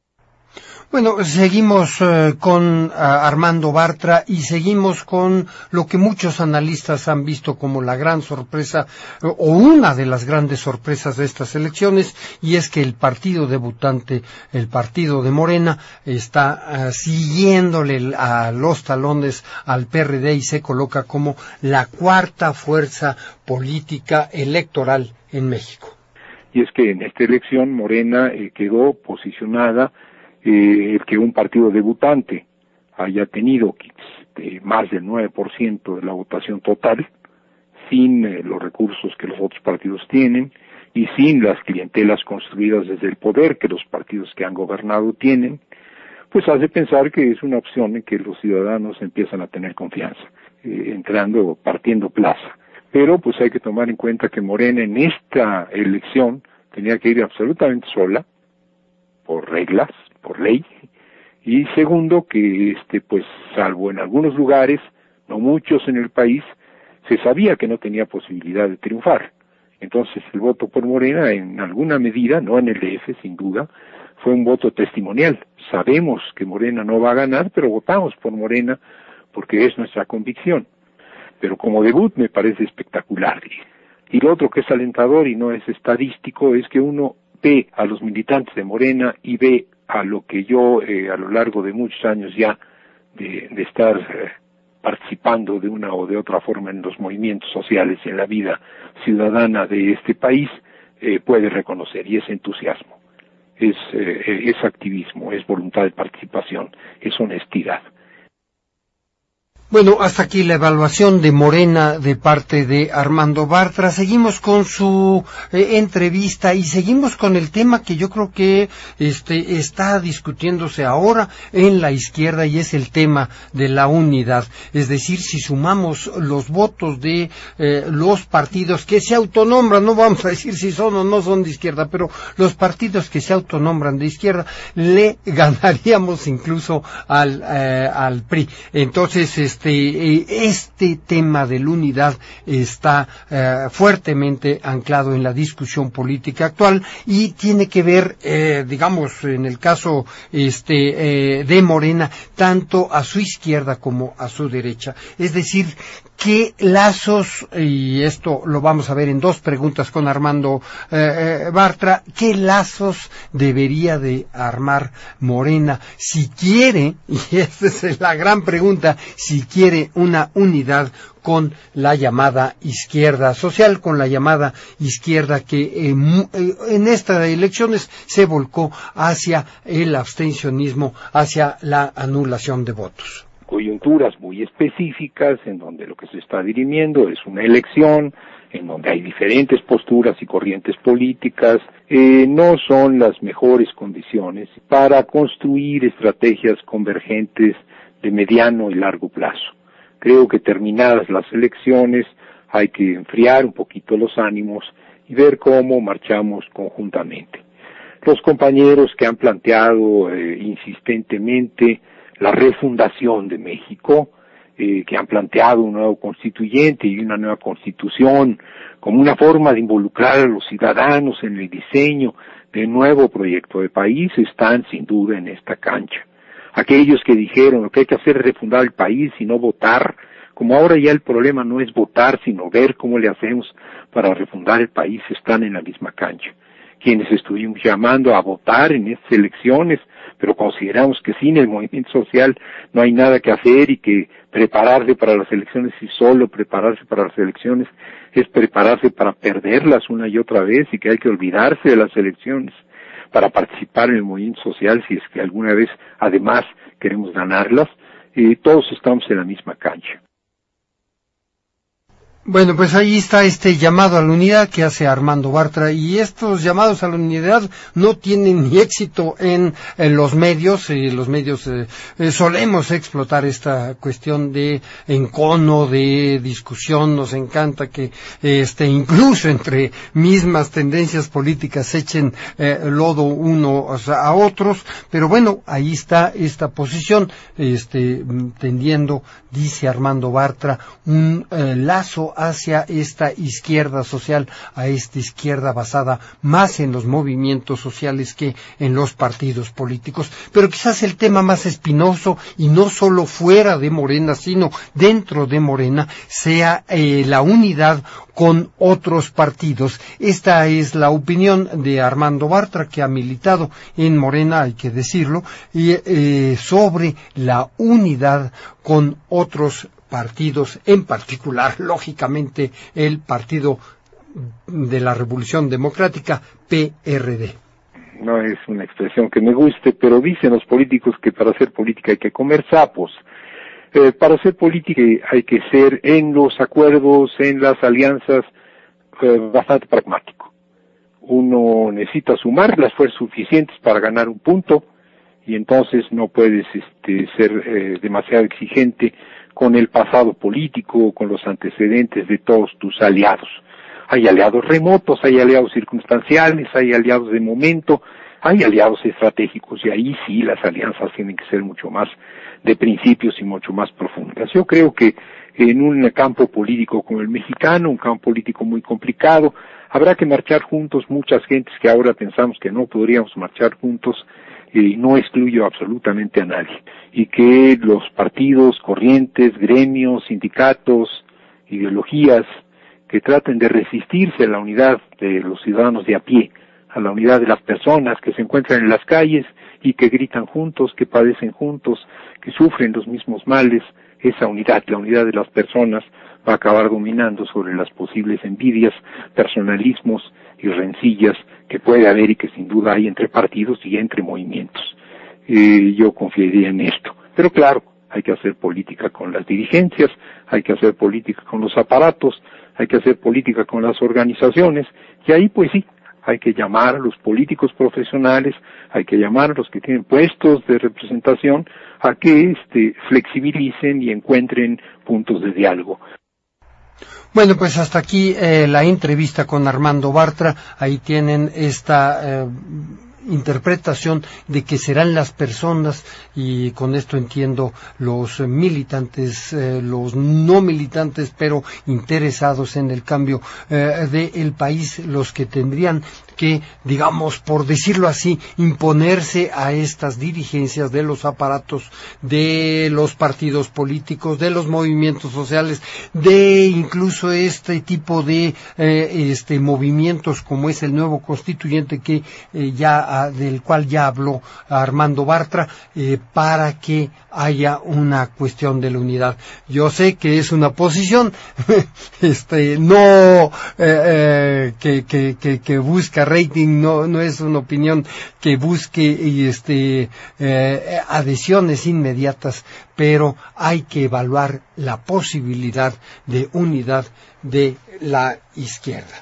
Bueno, seguimos con Armando Bartra y seguimos con lo que muchos analistas han visto como la gran sorpresa o una de las grandes sorpresas de estas elecciones, y es que el partido debutante, el partido de Morena, está siguiéndole a los talones al PRD y se coloca como la cuarta fuerza política electoral en México. Y es que en esta elección Morena quedó posicionada el que un partido debutante haya tenido más del 9% de la votación total, sin los recursos que los otros partidos tienen y sin las clientelas construidas desde el poder que los partidos que han gobernado tienen, pues hace pensar que es una opción en que los ciudadanos empiezan a tener confianza, partiendo plaza. Pero pues hay que tomar en cuenta que Morena en esta elección tenía que ir absolutamente sola, por reglas, por ley, y segundo que pues salvo en algunos lugares, no muchos en el país, se sabía que no tenía posibilidad de triunfar. Entonces el voto por Morena en alguna medida, no en el DF sin duda, fue un voto testimonial. Sabemos que Morena no va a ganar, pero votamos por Morena porque es nuestra convicción. Pero como debut me parece espectacular. Y lo otro que es alentador y no es estadístico es que uno ve a los militantes de Morena y ve a lo que yo a lo largo de muchos años ya de estar participando de una o de otra forma en los movimientos sociales y en la vida ciudadana de este país, puede reconocer, y es entusiasmo, es activismo, es voluntad de participación, es honestidad. Bueno, hasta aquí la evaluación de Morena de parte de Armando Bartra. Seguimos con su entrevista y seguimos con el tema que yo creo que está discutiéndose ahora en la izquierda, y es el tema de la unidad. Es decir, si sumamos los votos de los partidos que se autonombran, no vamos a decir si son o no son de izquierda, pero los partidos que se autonombran de izquierda, le ganaríamos incluso al PRI. Entonces, este tema de la unidad está fuertemente anclado en la discusión política actual y tiene que ver, digamos, en el caso de Morena, tanto a su izquierda como a su derecha. Es decir, ¿qué lazos, y esto lo vamos a ver en dos preguntas con Armando Bartra, qué lazos debería de armar Morena si quiere, y esa es la gran pregunta, si quiere una unidad con la llamada izquierda social, con la llamada izquierda que en estas elecciones se volcó hacia el abstencionismo, hacia la anulación de votos? Coyunturas muy específicas en donde lo que se está dirimiendo es una elección, en donde hay diferentes posturas y corrientes políticas, no son las mejores condiciones para construir estrategias convergentes de mediano y largo plazo. Creo que terminadas las elecciones hay que enfriar un poquito los ánimos y ver cómo marchamos conjuntamente. Los compañeros que han planteado insistentemente la refundación de México, que han planteado un nuevo constituyente y una nueva constitución como una forma de involucrar a los ciudadanos en el diseño de un nuevo proyecto de país, están sin duda en esta cancha. Aquellos que dijeron lo que hay que hacer es refundar el país y no votar, como ahora ya el problema no es votar, sino ver cómo le hacemos para refundar el país, están en la misma cancha. Quienes estuvimos llamando a votar en estas elecciones, pero consideramos que sin el movimiento social no hay nada que hacer y que prepararse para las elecciones y solo prepararse para las elecciones es prepararse para perderlas una y otra vez y que hay que olvidarse de las elecciones para participar en el movimiento social si es que alguna vez además queremos ganarlas, todos estamos en la misma cancha. Bueno, pues ahí está este llamado a la unidad que hace Armando Bartra, y estos llamados a la unidad no tienen ni éxito en los medios. Los medios solemos explotar esta cuestión de encono, de discusión. Nos encanta que incluso entre mismas tendencias políticas echen lodo unos a otros, pero bueno, ahí está esta posición tendiendo, dice Armando Bartra, un lazo hacia esta izquierda social, a esta izquierda basada más en los movimientos sociales que en los partidos políticos. Pero quizás el tema más espinoso, y no solo fuera de Morena, sino dentro de Morena, sea la unidad con otros partidos. Esta es la opinión de Armando Bartra, que ha militado en Morena, hay que decirlo, y sobre la unidad con otros partidos, en particular, lógicamente, el Partido de la Revolución Democrática, PRD. No es una expresión que me guste, pero dicen los políticos que para hacer política hay que comer sapos. Para hacer política hay que ser en los acuerdos, en las alianzas, bastante pragmático. Uno necesita sumar las fuerzas suficientes para ganar un punto, y entonces no puedes ser demasiado exigente con el pasado político, con los antecedentes de todos tus aliados. Hay aliados remotos, hay aliados circunstanciales, hay aliados de momento, hay aliados estratégicos, y ahí sí las alianzas tienen que ser mucho más de principios y mucho más profundas. Yo creo que en un campo político como el mexicano, un campo político muy complicado, habrá que marchar juntos muchas gentes que ahora pensamos que no podríamos marchar juntos, y no excluyo absolutamente a nadie, y que los partidos, corrientes, gremios, sindicatos, ideologías que traten de resistirse a la unidad de los ciudadanos de a pie, a la unidad de las personas que se encuentran en las calles y que gritan juntos, que padecen juntos, que sufren los mismos males, esa unidad, la unidad de las personas, va a acabar dominando sobre las posibles envidias, personalismos y rencillas que puede haber y que sin duda hay entre partidos y entre movimientos. Yo confiaría en esto. Pero claro, hay que hacer política con las dirigencias, hay que hacer política con los aparatos, hay que hacer política con las organizaciones, y ahí pues sí, hay que llamar a los políticos profesionales, hay que llamar a los que tienen puestos de representación a que flexibilicen y encuentren puntos de diálogo. Bueno, pues hasta aquí la entrevista con Armando Bartra. Ahí tienen esta interpretación de que serán las personas, y con esto entiendo los militantes, los no militantes, pero interesados en el cambio del país, los que tendrían que, digamos, por decirlo así, imponerse a estas dirigencias de los aparatos, de los partidos políticos, de los movimientos sociales, de incluso este tipo de movimientos como es el nuevo constituyente que del cual ya habló Armando Bartra, para que haya una cuestión de la unidad. Yo sé que es una posición no que busca rating, no es una opinión que busque adhesiones inmediatas, pero hay que evaluar la posibilidad de unidad de la izquierda.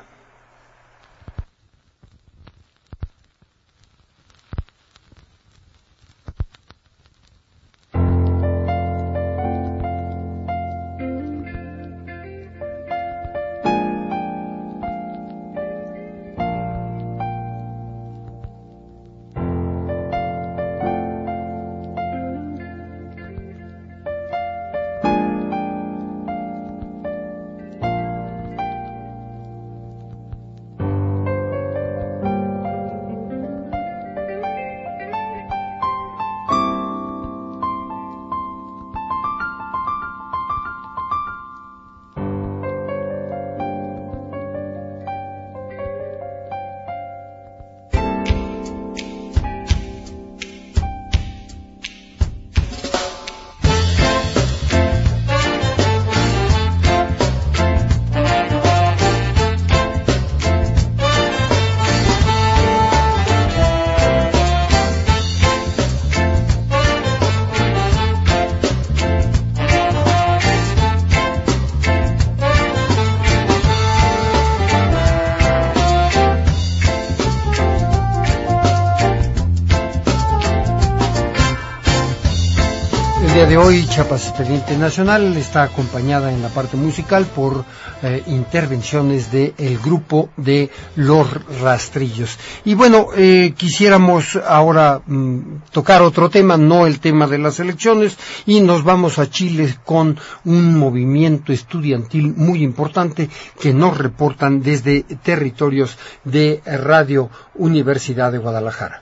De hoy, Chiapas Expediente Nacional está acompañada en la parte musical por intervenciones del grupo de Los Rastrillos. Y bueno, quisiéramos ahora tocar otro tema, no el tema de las elecciones, y nos vamos a Chile con un movimiento estudiantil muy importante que nos reportan desde territorios de Radio Universidad de Guadalajara.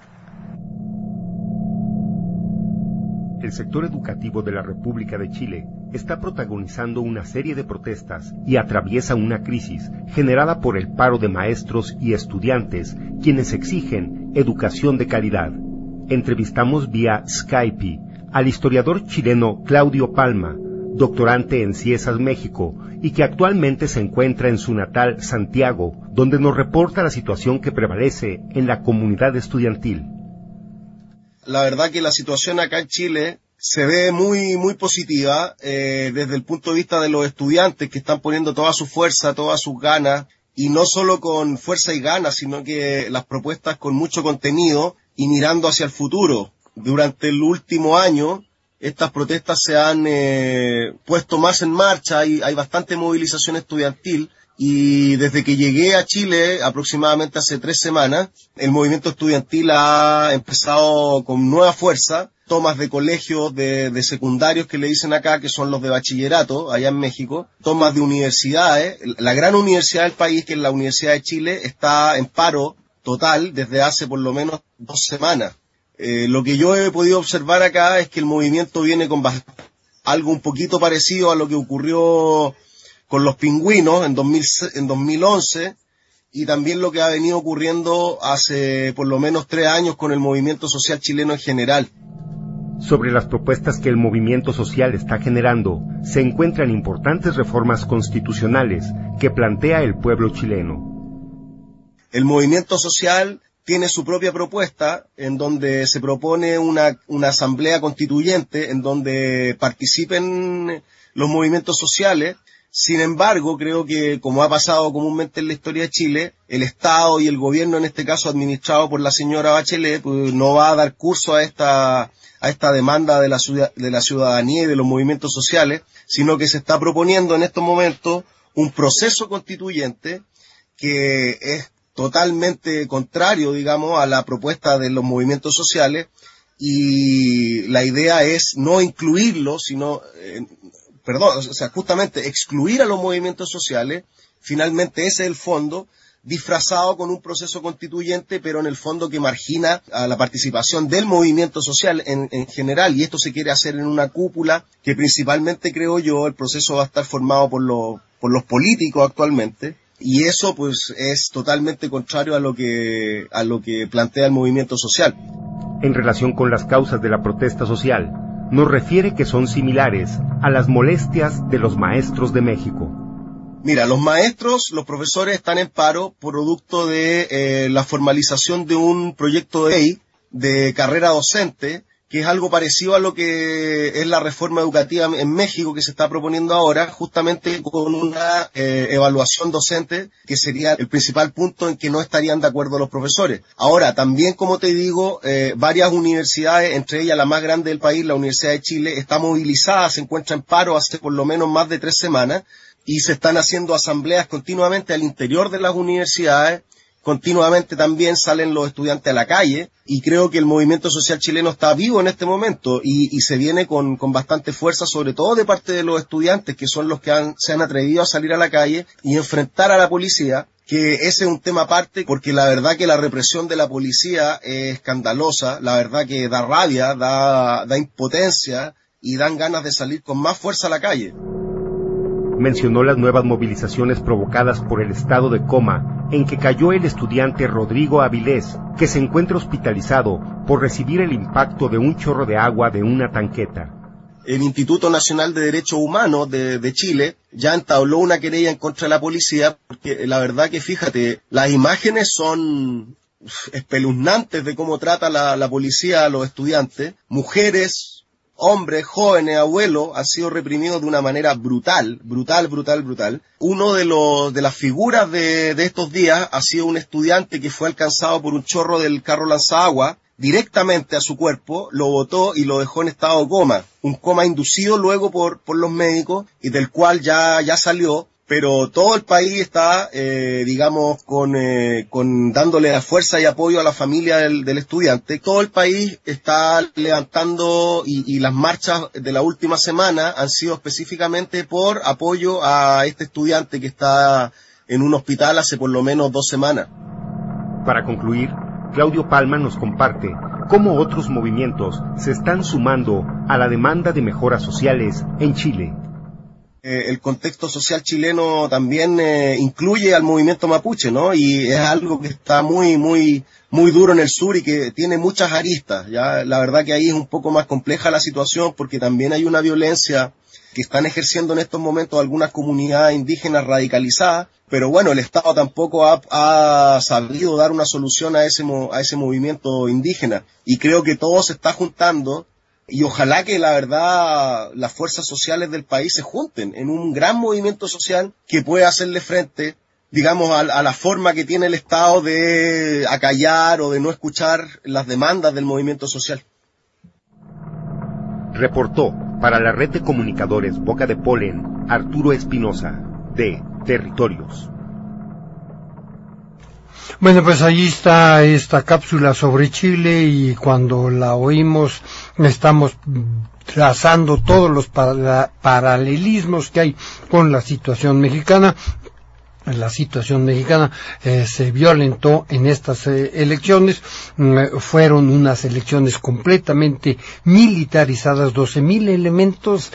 El sector educativo de la República de Chile está protagonizando una serie de protestas y atraviesa una crisis generada por el paro de maestros y estudiantes, quienes exigen educación de calidad. Entrevistamos vía Skype al historiador chileno Claudio Palma, doctorante en CIESAS México y que actualmente se encuentra en su natal Santiago, donde nos reporta la situación que prevalece en la comunidad estudiantil. La verdad que la situación acá en Chile se ve muy positiva desde el punto de vista de los estudiantes que están poniendo toda su fuerza, todas sus ganas, y no solo con fuerza y ganas, sino que las propuestas con mucho contenido y mirando hacia el futuro. Durante el último año, estas protestas se han puesto más en marcha, hay bastante movilización estudiantil. Y desde que llegué a Chile, aproximadamente hace 3 semanas, el movimiento estudiantil ha empezado con nueva fuerza, tomas de colegios, de secundarios que le dicen acá, que son los de bachillerato, allá en México, tomas de universidades. La gran universidad del país, que es la Universidad de Chile, está en paro total desde hace por lo menos 2 semanas. Lo que yo he podido observar acá es que el movimiento viene con algo un poquito parecido a lo que ocurrió con los pingüinos en 2011, y también lo que ha venido ocurriendo hace por lo menos 3 años con el movimiento social chileno en general. Sobre las propuestas que el movimiento social está generando, se encuentran importantes reformas constitucionales que plantea el pueblo chileno. El movimiento social tiene su propia propuesta, en donde se propone una asamblea constituyente, en donde participen los movimientos sociales. Sin embargo, creo que, como ha pasado comúnmente en la historia de Chile, el Estado y el gobierno, en este caso administrado por la señora Bachelet, pues no va a dar curso a esta demanda de la ciudadanía y de los movimientos sociales, sino que se está proponiendo en estos momentos un proceso constituyente que es totalmente contrario, digamos, a la propuesta de los movimientos sociales, y la idea es no incluirlo, sino, justamente excluir a los movimientos sociales. Finalmente ese es el fondo, disfrazado con un proceso constituyente, pero en el fondo que margina a la participación del movimiento social en general, y esto se quiere hacer en una cúpula que principalmente, creo yo, el proceso va a estar formado por los políticos actualmente, y eso pues es totalmente contrario a lo que plantea el movimiento social. En relación con las causas de la protesta social, nos refiere que son similares a las molestias de los maestros de México. Mira, los profesores están en paro producto de la formalización de un proyecto de ley de carrera docente, que es algo parecido a lo que es la reforma educativa en México que se está proponiendo ahora, justamente con una evaluación docente, que sería el principal punto en que no estarían de acuerdo los profesores. Ahora, también, como te digo, varias universidades, entre ellas la más grande del país, la Universidad de Chile, está movilizada, se encuentra en paro hace por lo menos más de 3 semanas, y se están haciendo asambleas continuamente al interior de las universidades. Continuamente también salen los estudiantes a la calle, y creo que el movimiento social chileno está vivo en este momento y se viene con bastante fuerza, sobre todo de parte de los estudiantes, que son los que se han atrevido a salir a la calle y enfrentar a la policía, que ese es un tema aparte, porque la verdad que la represión de la policía es escandalosa, la verdad que da rabia, da impotencia, y dan ganas de salir con más fuerza a la calle. Mencionó las nuevas movilizaciones provocadas por el estado de coma en que cayó el estudiante Rodrigo Avilés, que se encuentra hospitalizado por recibir el impacto de un chorro de agua de una tanqueta. El Instituto Nacional de Derechos Humanos de Chile ya entabló una querella en contra de la policía, porque la verdad que, fíjate, las imágenes son espeluznantes de cómo trata la policía a los estudiantes. Mujeres, hombres, jóvenes, abuelos, han sido reprimidos de una manera brutal. Uno de las figuras de estos días ha sido un estudiante que fue alcanzado por un chorro del carro lanzagua directamente a su cuerpo, lo botó y lo dejó en estado de coma. Un coma inducido luego por los médicos, y del cual ya salió. Pero todo el país está, con dándole fuerza y apoyo a la familia del estudiante. Todo el país está levantando, y las marchas de la última semana han sido específicamente por apoyo a este estudiante que está en un hospital hace por lo menos 2 semanas. Para concluir, Claudio Palma nos comparte cómo otros movimientos se están sumando a la demanda de mejoras sociales en Chile. El contexto social chileno también incluye al movimiento mapuche, ¿no? Y es algo que está muy duro en el sur y que tiene muchas aristas. Ya la verdad que ahí es un poco más compleja la situación, porque también hay una violencia que están ejerciendo en estos momentos algunas comunidades indígenas radicalizadas, pero bueno, el Estado tampoco ha sabido dar una solución a ese movimiento indígena, y creo que todo se está juntando. Y ojalá que la verdad las fuerzas sociales del país se junten en un gran movimiento social que pueda hacerle frente, digamos, a la forma que tiene el Estado de acallar o de no escuchar las demandas del movimiento social. Reportó para la red de comunicadores Boca de Polen, Arturo Espinosa, de Territorios. Bueno, pues allí está esta cápsula sobre Chile, y cuando la oímos estamos trazando todos los paralelismos que hay con la situación mexicana. La situación mexicana se violentó en estas elecciones. Fueron unas elecciones completamente militarizadas, 12,000 elementos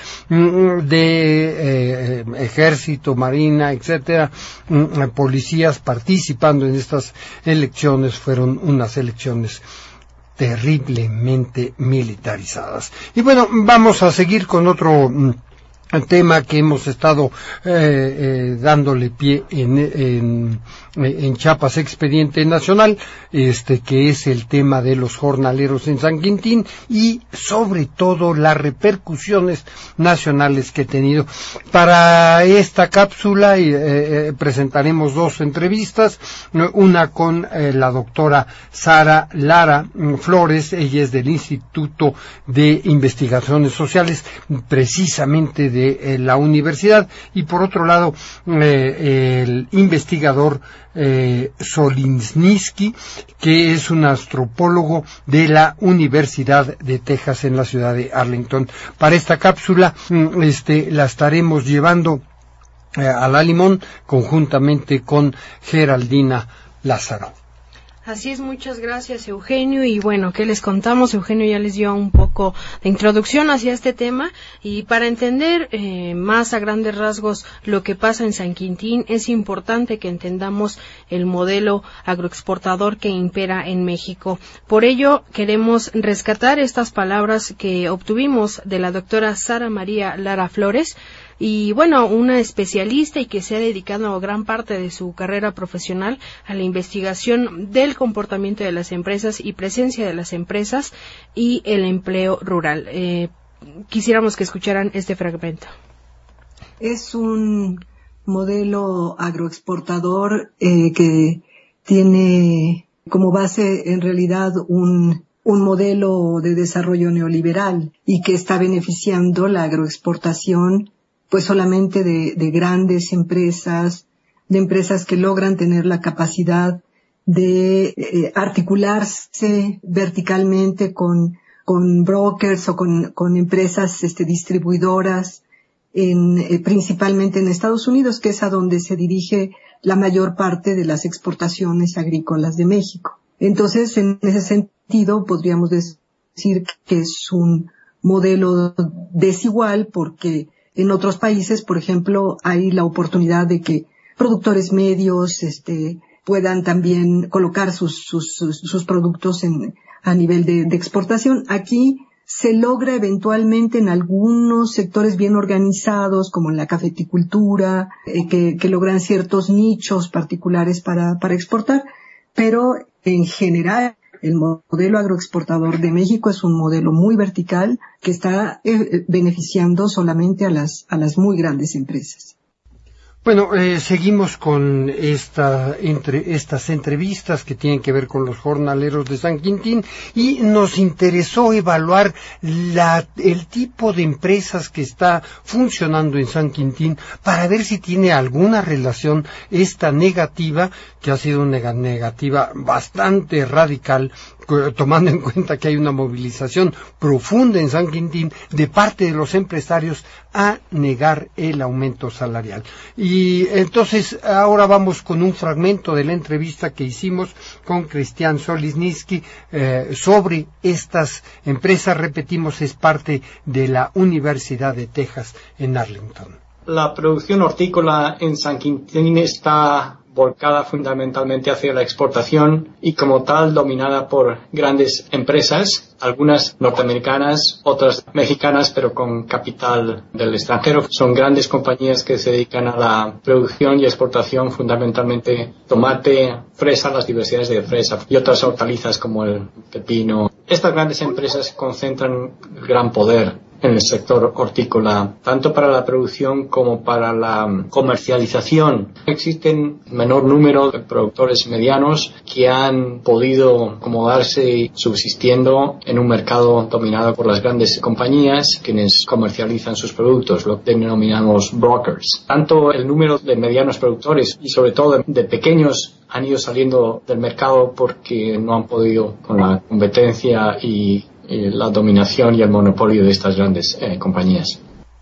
de ejército, marina, etcétera, policías participando en estas elecciones. Fueron unas elecciones terriblemente militarizadas. Y bueno, vamos a seguir con otro tema que hemos estado dándole pie en Chiapas Expediente Nacional, que es el tema de los jornaleros en San Quintín, y sobre todo las repercusiones nacionales que ha tenido. Para esta cápsula presentaremos 2 entrevistas, una con la doctora Sara Lara Flores. Ella es del Instituto de Investigaciones Sociales, precisamente de de la universidad, y por otro lado el investigador Solinsky, que es un antropólogo de la Universidad de Texas en la ciudad de Arlington. Para esta cápsula la estaremos llevando a La Limón conjuntamente con Geraldina Lázaro. Así es, muchas gracias, Eugenio. Y bueno, ¿qué les contamos? Eugenio ya les dio un poco de introducción hacia este tema, y para entender más a grandes rasgos lo que pasa en San Quintín, es importante que entendamos el modelo agroexportador que impera en México. Por ello, queremos rescatar estas palabras que obtuvimos de la doctora Sara María Lara Flores, y bueno, una especialista y que se ha dedicado gran parte de su carrera profesional a la investigación del comportamiento de las empresas y presencia de las empresas y el empleo rural. Quisiéramos que escucharan este fragmento. Es un modelo agroexportador que tiene como base en realidad un modelo de desarrollo neoliberal, y que está beneficiando la agroexportación pues solamente de grandes empresas, de empresas que logran tener la capacidad de articularse verticalmente con brokers o con empresas distribuidoras, principalmente en Estados Unidos, que es a donde se dirige la mayor parte de las exportaciones agrícolas de México. Entonces, en ese sentido, podríamos decir que es un modelo desigual, porque en otros países, por ejemplo, hay la oportunidad de que productores medios puedan también colocar sus productos a nivel de exportación. Aquí se logra eventualmente en algunos sectores bien organizados, como en la cafeticultura, que logran ciertos nichos particulares para exportar, pero en general el modelo agroexportador de México es un modelo muy vertical que está beneficiando solamente a las muy grandes empresas. Bueno, seguimos con estas entrevistas que tienen que ver con los jornaleros de San Quintín, y nos interesó evaluar el tipo de empresas que está funcionando en San Quintín para ver si tiene alguna relación esta negativa, que ha sido una negativa bastante radical, tomando en cuenta que hay una movilización profunda en San Quintín de parte de los empresarios a negar el aumento salarial. Y entonces ahora vamos con un fragmento de la entrevista que hicimos con Cristian Solinsky sobre estas empresas. Repetimos, es parte de la Universidad de Texas en Arlington. La producción hortícola en San Quintín está volcada fundamentalmente hacia la exportación y como tal dominada por grandes empresas, algunas norteamericanas, otras mexicanas, pero con capital del extranjero. Son grandes compañías que se dedican a la producción y exportación, fundamentalmente tomate, fresa, las diversidades de fresa y otras hortalizas como el pepino. Estas grandes empresas concentran gran poder en el sector hortícola, tanto para la producción como para la comercialización. Existen menor número de productores medianos que han podido acomodarse subsistiendo en un mercado dominado por las grandes compañías, quienes comercializan sus productos, lo que denominamos brokers. Tanto el número de medianos productores y sobre todo de pequeños han ido saliendo del mercado porque no han podido con la competencia y la dominación y el monopolio de estas grandes compañías.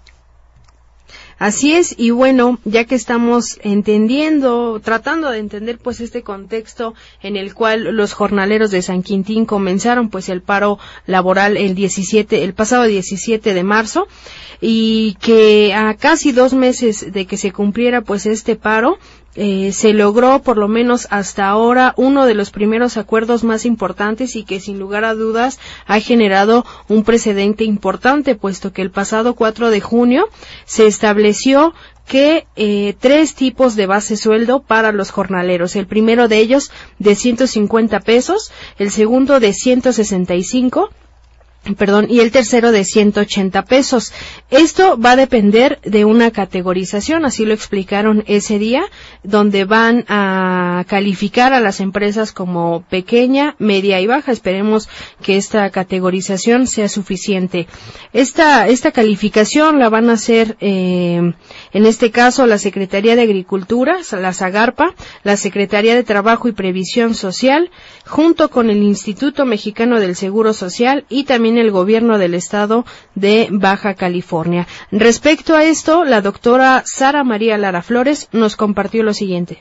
Así es, y bueno, ya que estamos tratando de entender pues este contexto en el cual los jornaleros de San Quintín comenzaron pues el paro laboral el pasado 17 de marzo, y que a casi 2 meses de que se cumpliera pues este paro, se logró por lo menos hasta ahora uno de los primeros acuerdos más importantes, y que sin lugar a dudas ha generado un precedente importante, puesto que el pasado 4 de junio se estableció que 3 tipos de base sueldo para los jornaleros. El primero de ellos de 150 pesos, el segundo de 165 y el tercero de 180 pesos. Esto va a depender de una categorización, así lo explicaron ese día, donde van a calificar a las empresas como pequeña, media y baja. Esperemos que esta categorización sea suficiente. Esta calificación la van a hacer, en este caso, la Secretaría de Agricultura, la SAGARPA, la Secretaría de Trabajo y Previsión Social, junto con el Instituto Mexicano del Seguro Social y también el Gobierno del Estado de Baja California. Respecto a esto, la doctora Sara María Lara Flores nos compartió lo siguiente.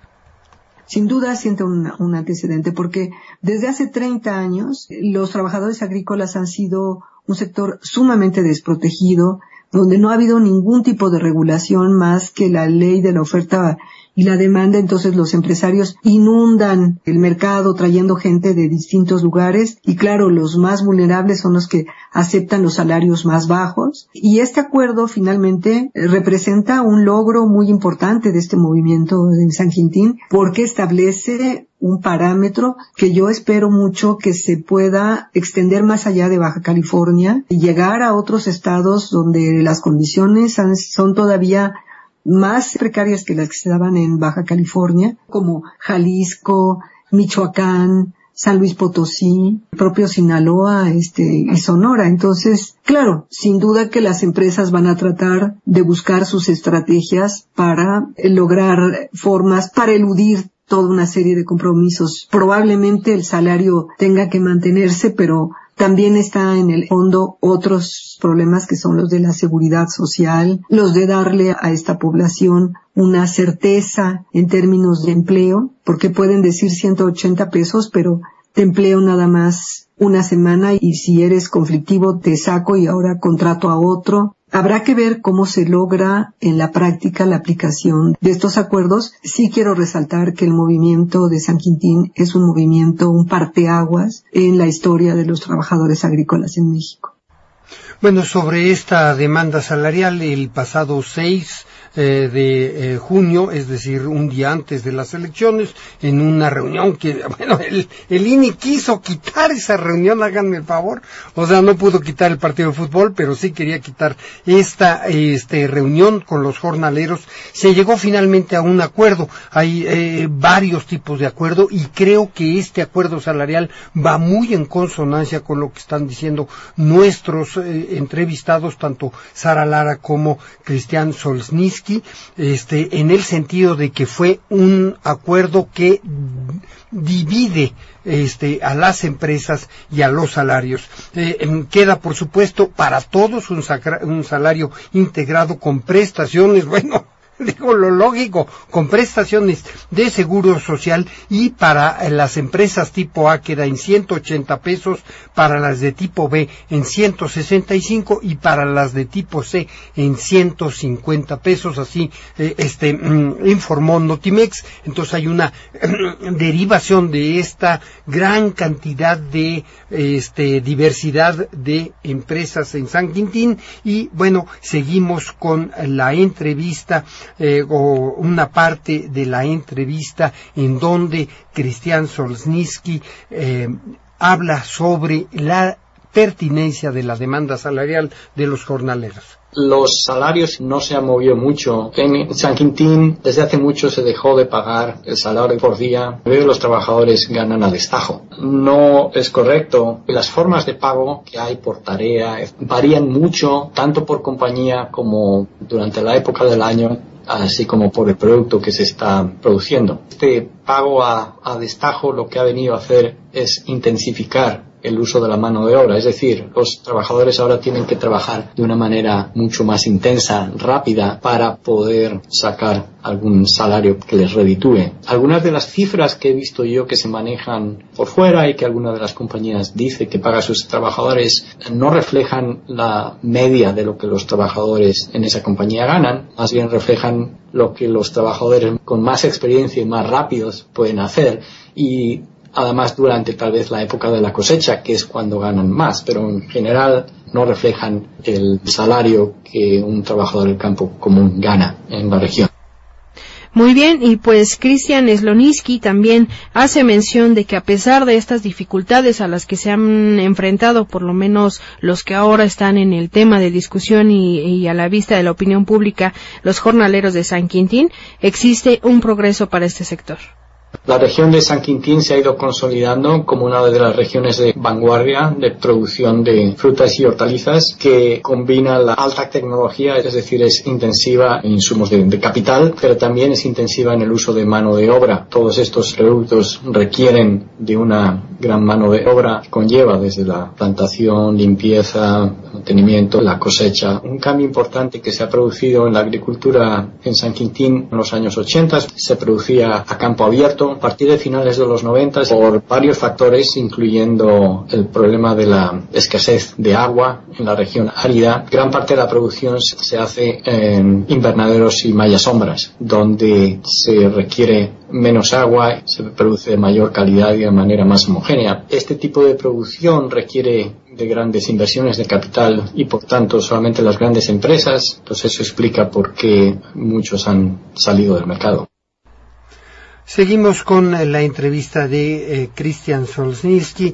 Sin duda siente un antecedente porque desde hace 30 años los trabajadores agrícolas han sido un sector sumamente desprotegido, donde no ha habido ningún tipo de regulación más que la ley de la oferta y la demanda. Entonces los empresarios inundan el mercado trayendo gente de distintos lugares y claro, los más vulnerables son los que aceptan los salarios más bajos, y este acuerdo finalmente representa un logro muy importante de este movimiento en San Quintín porque establece un parámetro que yo espero mucho que se pueda extender más allá de Baja California y llegar a otros estados donde las condiciones son todavía más precarias que las que se daban en Baja California, como Jalisco, Michoacán, San Luis Potosí, propio Sinaloa, y Sonora. Entonces, claro, sin duda que las empresas van a tratar de buscar sus estrategias para lograr formas para eludir toda una serie de compromisos. Probablemente el salario tenga que mantenerse, pero también está en el fondo otros problemas que son los de la seguridad social, los de darle a esta población una certeza en términos de empleo, porque pueden decir 180 pesos, pero te empleo nada más una semana y si eres conflictivo te saco y ahora contrato a otro. Habrá que ver cómo se logra en la práctica la aplicación de estos acuerdos. Sí quiero resaltar que el movimiento de San Quintín es un movimiento, un parteaguas en la historia de los trabajadores agrícolas en México. Bueno, sobre esta demanda salarial, el pasado 6 de junio, es decir, un día antes de las elecciones, en una reunión que, bueno, el INE quiso quitar esa reunión, háganme el favor, o sea, no pudo quitar el partido de fútbol, pero sí quería quitar esta reunión con los jornaleros. Se llegó finalmente a un acuerdo. Hay varios tipos de acuerdo y creo que este acuerdo salarial va muy en consonancia con lo que están diciendo nuestros entrevistados, tanto Sara Lara como Cristian Solzhenitsyn, en el sentido de que fue un acuerdo que divide a las empresas y a los salarios. Queda, por supuesto, para todos un salario integrado con prestaciones, bueno, digo lo lógico, con prestaciones de seguro social, y para las empresas tipo A queda en 180 pesos, para las de tipo B en 165 y para las de tipo C en 150 pesos, así informó Notimex. Entonces hay una derivación de esta gran cantidad de diversidad de empresas en San Quintín. Y bueno, seguimos con la entrevista o una parte de la entrevista en donde Cristian Solzhenitsyn habla sobre la pertinencia de la demanda salarial de los jornaleros. Los salarios no se han movido mucho. En San Quintín desde hace mucho se dejó de pagar el salario por día. Los trabajadores ganan a destajo. No es correcto. Las formas de pago que hay por tarea varían mucho, tanto por compañía como durante la época del año, así como por el producto que se está produciendo. Este pago a destajo lo que ha venido a hacer es intensificar el uso de la mano de obra, es decir, los trabajadores ahora tienen que trabajar de una manera mucho más intensa, rápida, para poder sacar algún salario que les reditúe. Algunas de las cifras que he visto yo que se manejan por fuera y que alguna de las compañías dice que paga a sus trabajadores no reflejan la media de lo que los trabajadores en esa compañía ganan, más bien reflejan lo que los trabajadores con más experiencia y más rápidos pueden hacer, y además durante tal vez la época de la cosecha, que es cuando ganan más, pero en general no reflejan el salario que un trabajador del campo común gana en la región. Muy bien, y pues Cristian Slonitsky también hace mención de que a pesar de estas dificultades a las que se han enfrentado, por lo menos los que ahora están en el tema de discusión y a la vista de la opinión pública, los jornaleros de San Quintín, existe un progreso para este sector. La región de San Quintín se ha ido consolidando como una de las regiones de vanguardia de producción de frutas y hortalizas que combina la alta tecnología, es decir, es intensiva en insumos de capital, pero también es intensiva en el uso de mano de obra. Todos estos productos requieren de una gran mano de obra que conlleva desde la plantación, limpieza, mantenimiento, la cosecha. Un cambio importante que se ha producido en la agricultura en San Quintín en los años 80 se producía a campo abierto. A partir de finales de los 90, por varios factores, incluyendo el problema de la escasez de agua en la región árida, gran parte de la producción se hace en invernaderos y mallas sombras, donde se requiere menos agua, se produce de mayor calidad y de manera más homogénea. Este tipo de producción requiere de grandes inversiones de capital y por tanto solamente las grandes empresas, pues eso explica por qué muchos han salido del mercado. Seguimos con la entrevista de Cristian Slonitsky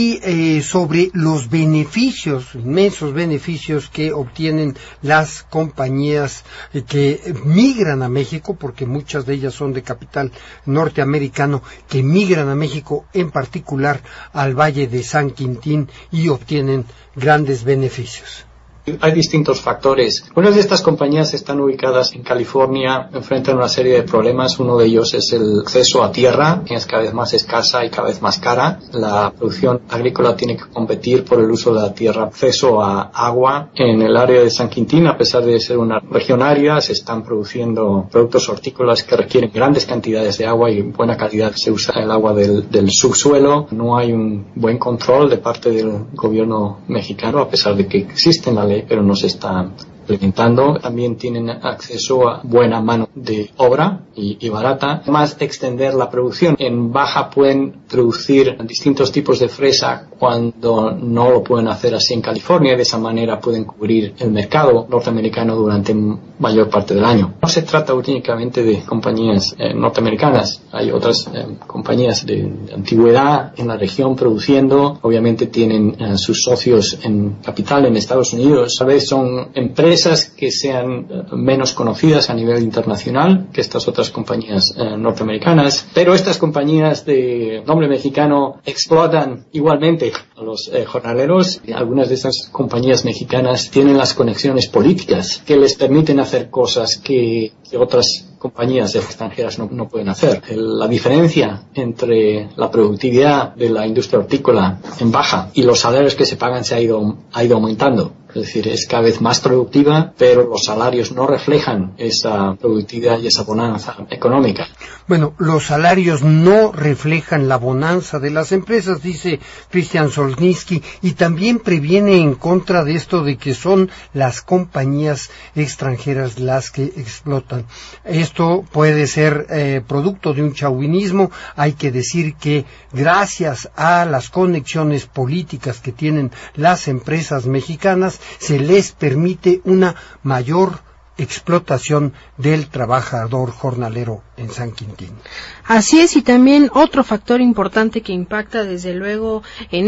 y sobre los beneficios, inmensos beneficios que obtienen las compañías que migran a México, porque muchas de ellas son de capital norteamericano, que migran a México, en particular al Valle de San Quintín, y obtienen grandes beneficios. Hay distintos factores. Algunas de estas compañías están ubicadas en California, enfrentan una serie de problemas. Uno de ellos es el acceso a tierra, que es cada vez más escasa y cada vez más cara. La producción agrícola tiene que competir por el uso de la tierra. Acceso a agua. En el área de San Quintín, a pesar de ser una región árida, se están produciendo productos hortícolas que requieren grandes cantidades de agua y buena calidad. Se usa el agua del subsuelo. No hay un buen control de parte del gobierno mexicano, a pesar de que existe la ley, pero no se está implementando. También tienen acceso a buena mano de obra y barata. Además, extender la producción. En Baja pueden producir distintos tipos de fresa cuando no lo pueden hacer así en California, y de esa manera pueden cubrir el mercado norteamericano durante mayor parte del año. No se trata únicamente de compañías norteamericanas. Hay otras compañías de antigüedad en la región produciendo. Obviamente tienen sus socios en capital en Estados Unidos. A veces son empresas que sean menos conocidas a nivel internacional que estas otras compañías norteamericanas, pero estas compañías de nombre mexicano explotan igualmente a los jornaleros. Algunas de estas compañías mexicanas tienen las conexiones políticas que les permiten hacer cosas que otras compañías extranjeras no pueden hacer. La diferencia entre la productividad de la industria hortícola en Baja y los salarios que se pagan ha ido aumentando. Es decir, es cada vez más productiva, pero los salarios no reflejan esa productividad y esa bonanza económica. Bueno, los salarios no reflejan la bonanza de las empresas, dice Cristian Slonitsky, y también previene en contra de esto de que son las compañías extranjeras las que explotan. Esto puede ser producto de un chauvinismo. Hay que decir que gracias a las conexiones políticas que tienen las empresas mexicanas, se les permite una mayor explotación del trabajador jornalero en San Quintín. Así es, y también otro factor importante que impacta desde luego en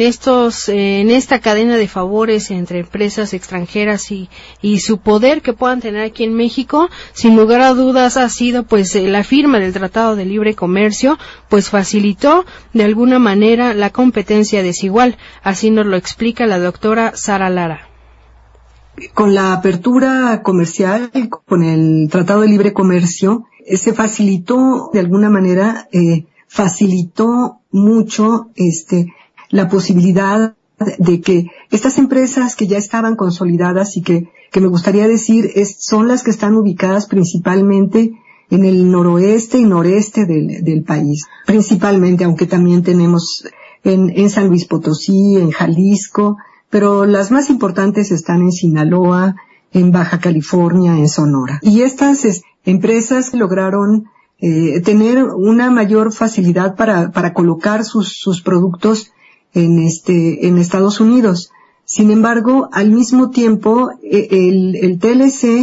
esta cadena de favores entre empresas extranjeras y su poder que puedan tener aquí en México, sin lugar a dudas ha sido pues la firma del Tratado de Libre Comercio, pues facilitó de alguna manera la competencia desigual. Así nos lo explica la doctora Sara Lara. Con la apertura comercial, con el Tratado de Libre Comercio, se facilitó de alguna manera, facilitó mucho la posibilidad de que estas empresas que ya estaban consolidadas y que me gustaría decir son las que están ubicadas principalmente en el noroeste y noreste del país, principalmente, aunque también tenemos en San Luis Potosí, en Jalisco, pero las más importantes están en Sinaloa, en Baja California, en Sonora. Y estas empresas lograron tener una mayor facilidad para colocar sus productos en Estados Unidos. Sin embargo, al mismo tiempo, el TLC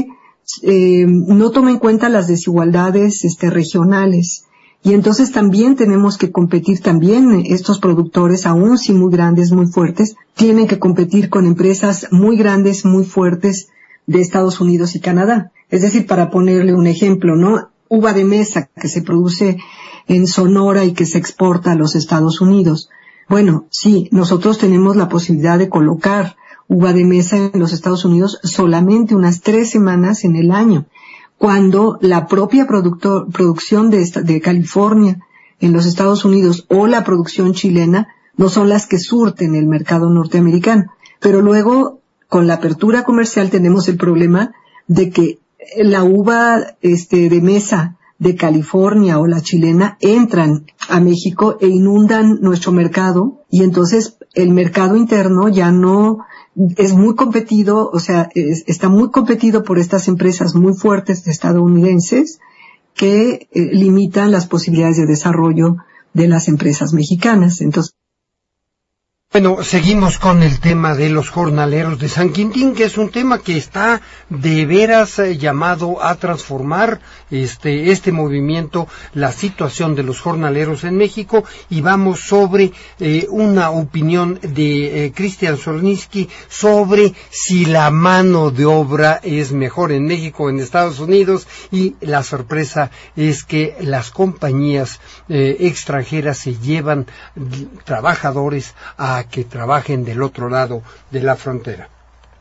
no toma en cuenta las desigualdades regionales. Y entonces también tenemos que competir también, estos productores, aún si muy grandes, muy fuertes, tienen que competir con empresas muy grandes, muy fuertes de Estados Unidos y Canadá. Es decir, para ponerle un ejemplo, ¿no? Uva de mesa que se produce en Sonora y que se exporta a los Estados Unidos. Bueno, sí, nosotros tenemos la posibilidad de colocar uva de mesa en los Estados Unidos solamente unas 3 semanas en el año, cuando la propia producción de California en los Estados Unidos o la producción chilena no son las que surten el mercado norteamericano. Pero luego, con la apertura comercial, tenemos el problema de que la uva de mesa de California o la chilena entran a México e inundan nuestro mercado, y entonces el mercado interno ya no es muy competido, o sea, está muy competido por estas empresas muy fuertes estadounidenses que limitan las posibilidades de desarrollo de las empresas mexicanas. Entonces, bueno, seguimos con el tema de los jornaleros de San Quintín, que es un tema que está de veras llamado a transformar este movimiento, la situación de los jornaleros en México, y vamos sobre una opinión de Cristian Solnitzky sobre si la mano de obra es mejor en México o en Estados Unidos, y la sorpresa es que las compañías extranjeras se llevan trabajadores a que trabajen del otro lado de la frontera.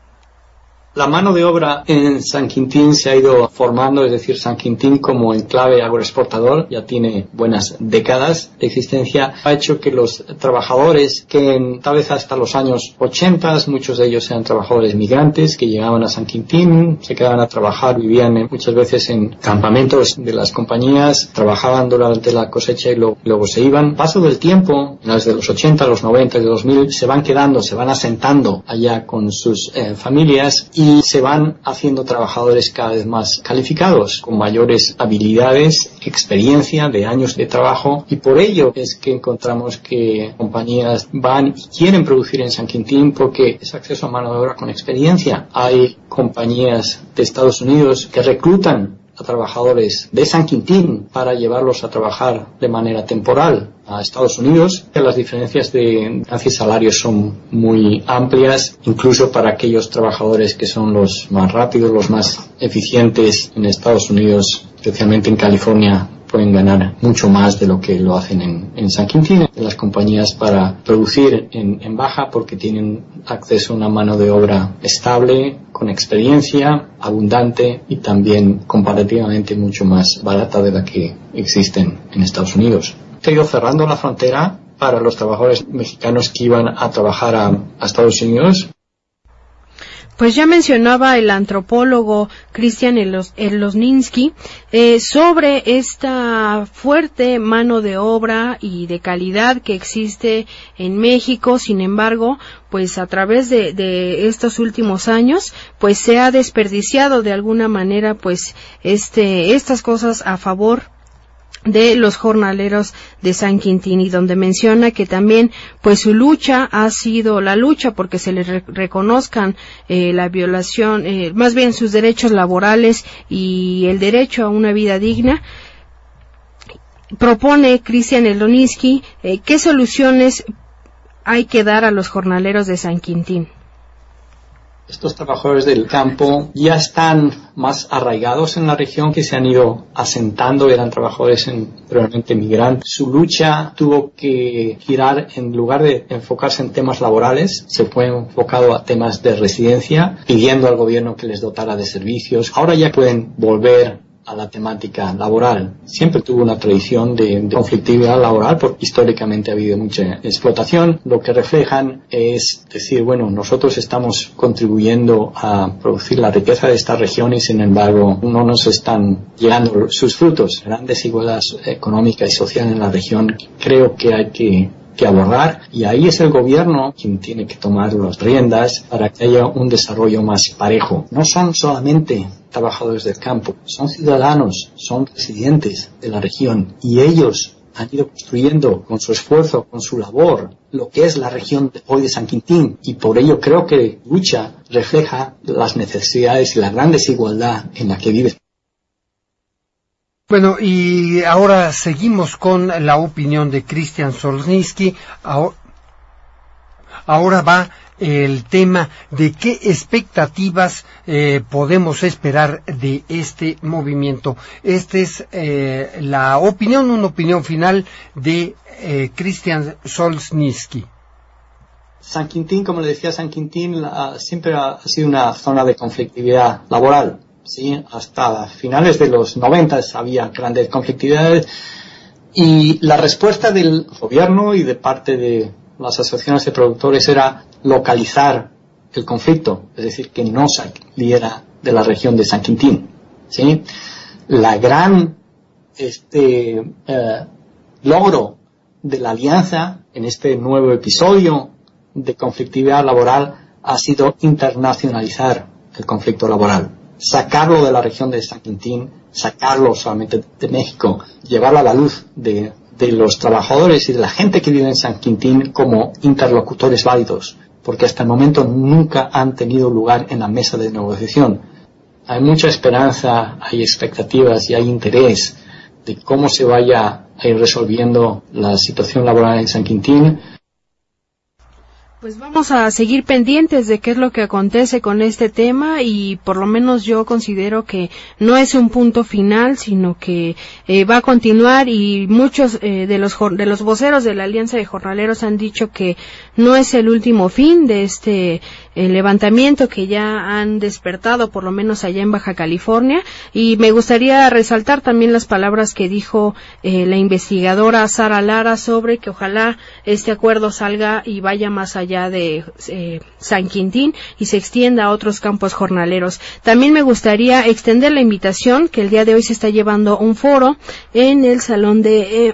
La mano de obra en San Quintín se ha ido formando, es decir, San Quintín como enclave agroexportador ya tiene buenas décadas de existencia. Ha hecho que los trabajadores, que tal vez hasta los años 80, muchos de ellos eran trabajadores migrantes que llegaban a San Quintín, se quedaban a trabajar, vivían muchas veces en campamentos de las compañías, trabajaban durante la cosecha y luego se iban. Paso del tiempo, desde los 80, los 90 y los 2000, se van quedando, se van asentando allá con sus familias, y se van haciendo trabajadores cada vez más calificados, con mayores habilidades, experiencia de años de trabajo, y por ello es que encontramos que compañías van y quieren producir en San Quintín porque es acceso a mano de obra con experiencia. Hay compañías de Estados Unidos que reclutan a trabajadores de San Quintín para llevarlos a trabajar de manera temporal a Estados Unidos. Las diferencias de salarios son muy amplias, incluso para aquellos trabajadores que son los más rápidos, los más eficientes en Estados Unidos, especialmente en California, pueden ganar mucho más de lo que lo hacen en San Quintín. Las compañías para producir en baja porque tienen acceso a una mano de obra estable, con experiencia, abundante y también comparativamente mucho más barata de la que existen en Estados Unidos. Se ha ido cerrando la frontera para los trabajadores mexicanos que iban a trabajar a Estados Unidos. Pues ya mencionaba el antropólogo Cristian Solnitzky sobre esta fuerte mano de obra y de calidad que existe en México. Sin embargo, pues a través de estos últimos años, pues se ha desperdiciado de alguna manera pues estas cosas a favor de los jornaleros de San Quintín, y donde menciona que también pues su lucha ha sido la lucha porque se les reconozcan la violación, más bien sus derechos laborales y el derecho a una vida digna. Propone Cristian Solnitzky qué soluciones hay que dar a los jornaleros de San Quintín. Estos trabajadores del campo ya están más arraigados en la región, que se han ido asentando, eran trabajadores probablemente migrantes. Su lucha tuvo que girar, en lugar de enfocarse en temas laborales, se fue enfocado a temas de residencia, pidiendo al gobierno que les dotara de servicios. Ahora ya pueden volver a la temática laboral. Siempre tuvo una tradición de conflictividad laboral porque históricamente ha habido mucha explotación. Lo que reflejan es decir, bueno, nosotros estamos contribuyendo a producir la riqueza de esta región y sin embargo no nos están llegando sus frutos. Gran desigualdad económica y social en la región. Creo que hay que abordar, y ahí es el gobierno quien tiene que tomar las riendas para que haya un desarrollo más parejo. No son solamente trabajadores del campo, son ciudadanos, son residentes de la región, y ellos han ido construyendo con su esfuerzo, con su labor, lo que es la región hoy de San Quintín, y por ello creo que Lucha refleja las necesidades y la gran desigualdad en la que vive. Bueno, y ahora seguimos con la opinión de Christian Solzhenitsyn. Ahora va el tema de qué expectativas podemos esperar de este movimiento. Esta es una opinión final de Christian Solzhenitsyn. San Quintín, como le decía, San Quintín siempre ha sido una zona de conflictividad laboral. Sí, hasta finales de los 90 había grandes conflictividades, y la respuesta del gobierno y de parte de las asociaciones de productores era localizar el conflicto, es decir, que no saliera de la región de San Quintín. ¿Sí? La gran logro de la alianza en este nuevo episodio de conflictividad laboral ha sido internacionalizar el conflicto laboral, sacarlo de la región de San Quintín, sacarlo solamente de México, llevarlo a la luz de los trabajadores y de la gente que vive en San Quintín como interlocutores válidos, porque hasta el momento nunca han tenido lugar en la mesa de negociación. Hay mucha esperanza, hay expectativas y hay interés de cómo se vaya a ir resolviendo la situación laboral en San Quintín. Pues vamos a seguir pendientes de qué es lo que acontece con este tema, y por lo menos yo considero que no es un punto final, sino que va a continuar, y muchos de los voceros de la Alianza de Jornaleros han dicho que no es el último fin de este levantamiento que ya han despertado, por lo menos allá en Baja California. Y me gustaría resaltar también las palabras que dijo la investigadora Sara Lara sobre que ojalá este acuerdo salga y vaya más allá de San Quintín y se extienda a otros campos jornaleros. También me gustaría extender la invitación que el día de hoy se está llevando un foro en el salón de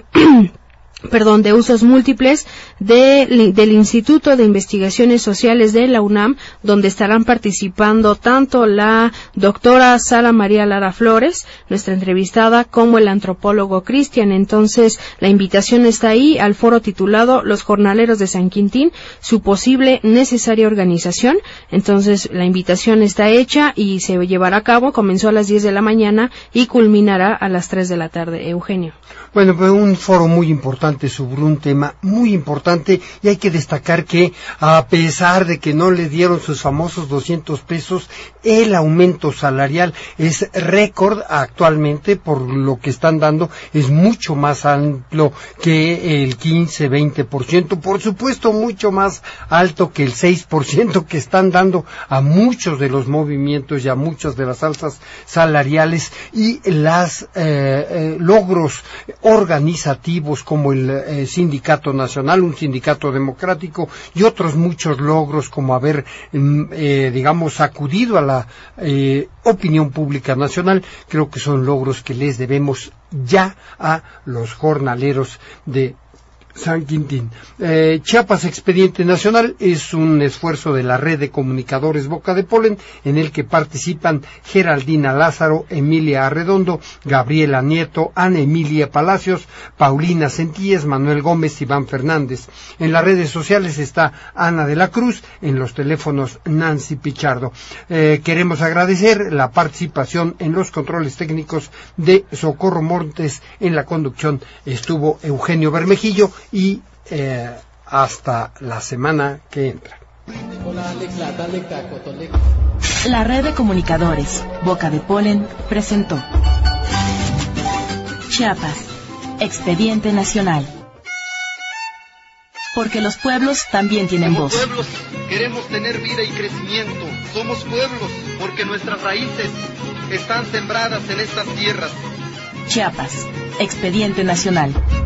de usos múltiples del Instituto de Investigaciones Sociales de la UNAM, donde estarán participando tanto la doctora Sara María Lara Flores, nuestra entrevistada, como el antropólogo Christian. Entonces, la invitación está ahí al foro titulado Los Jornaleros de San Quintín, su posible necesaria organización. Entonces, la invitación está hecha y se llevará a cabo, comenzó a las 10 de la mañana y culminará a las 3 de la tarde. Eugenio. Bueno, pues un foro muy importante sobre un tema muy importante, y hay que destacar que a pesar de que no le dieron sus famosos 200 pesos, el aumento salarial es récord actualmente, por lo que están dando, es mucho más amplio que el 15-20%, por supuesto mucho más alto que el 6% que están dando a muchos de los movimientos y a muchas de las alzas salariales, y las logros organizativos como el sindicato nacional, un sindicato democrático, y otros muchos logros como haber sacudido a la opinión pública nacional. Creo que son logros que les debemos ya a los jornaleros de San Quintín. Chiapas Expediente Nacional es un esfuerzo de la red de comunicadores Boca de Polen, en el que participan Geraldina Lázaro, Emilia Arredondo, Gabriela Nieto, Ana Emilia Palacios, Paulina Centíes, Manuel Gómez, Iván Fernández. En las redes sociales está Ana de la Cruz, en los teléfonos Nancy Pichardo. Queremos agradecer la participación en los controles técnicos de Socorro Montes. En la conducción estuvo Eugenio Bermejillo, y hasta la semana que entra. La red de comunicadores Boca de Polen presentó Chiapas, Expediente Nacional. Porque los pueblos también tienen voz. Como pueblos queremos tener vida y crecimiento. Somos pueblos porque nuestras raíces están sembradas en estas tierras. Chiapas, Expediente Nacional.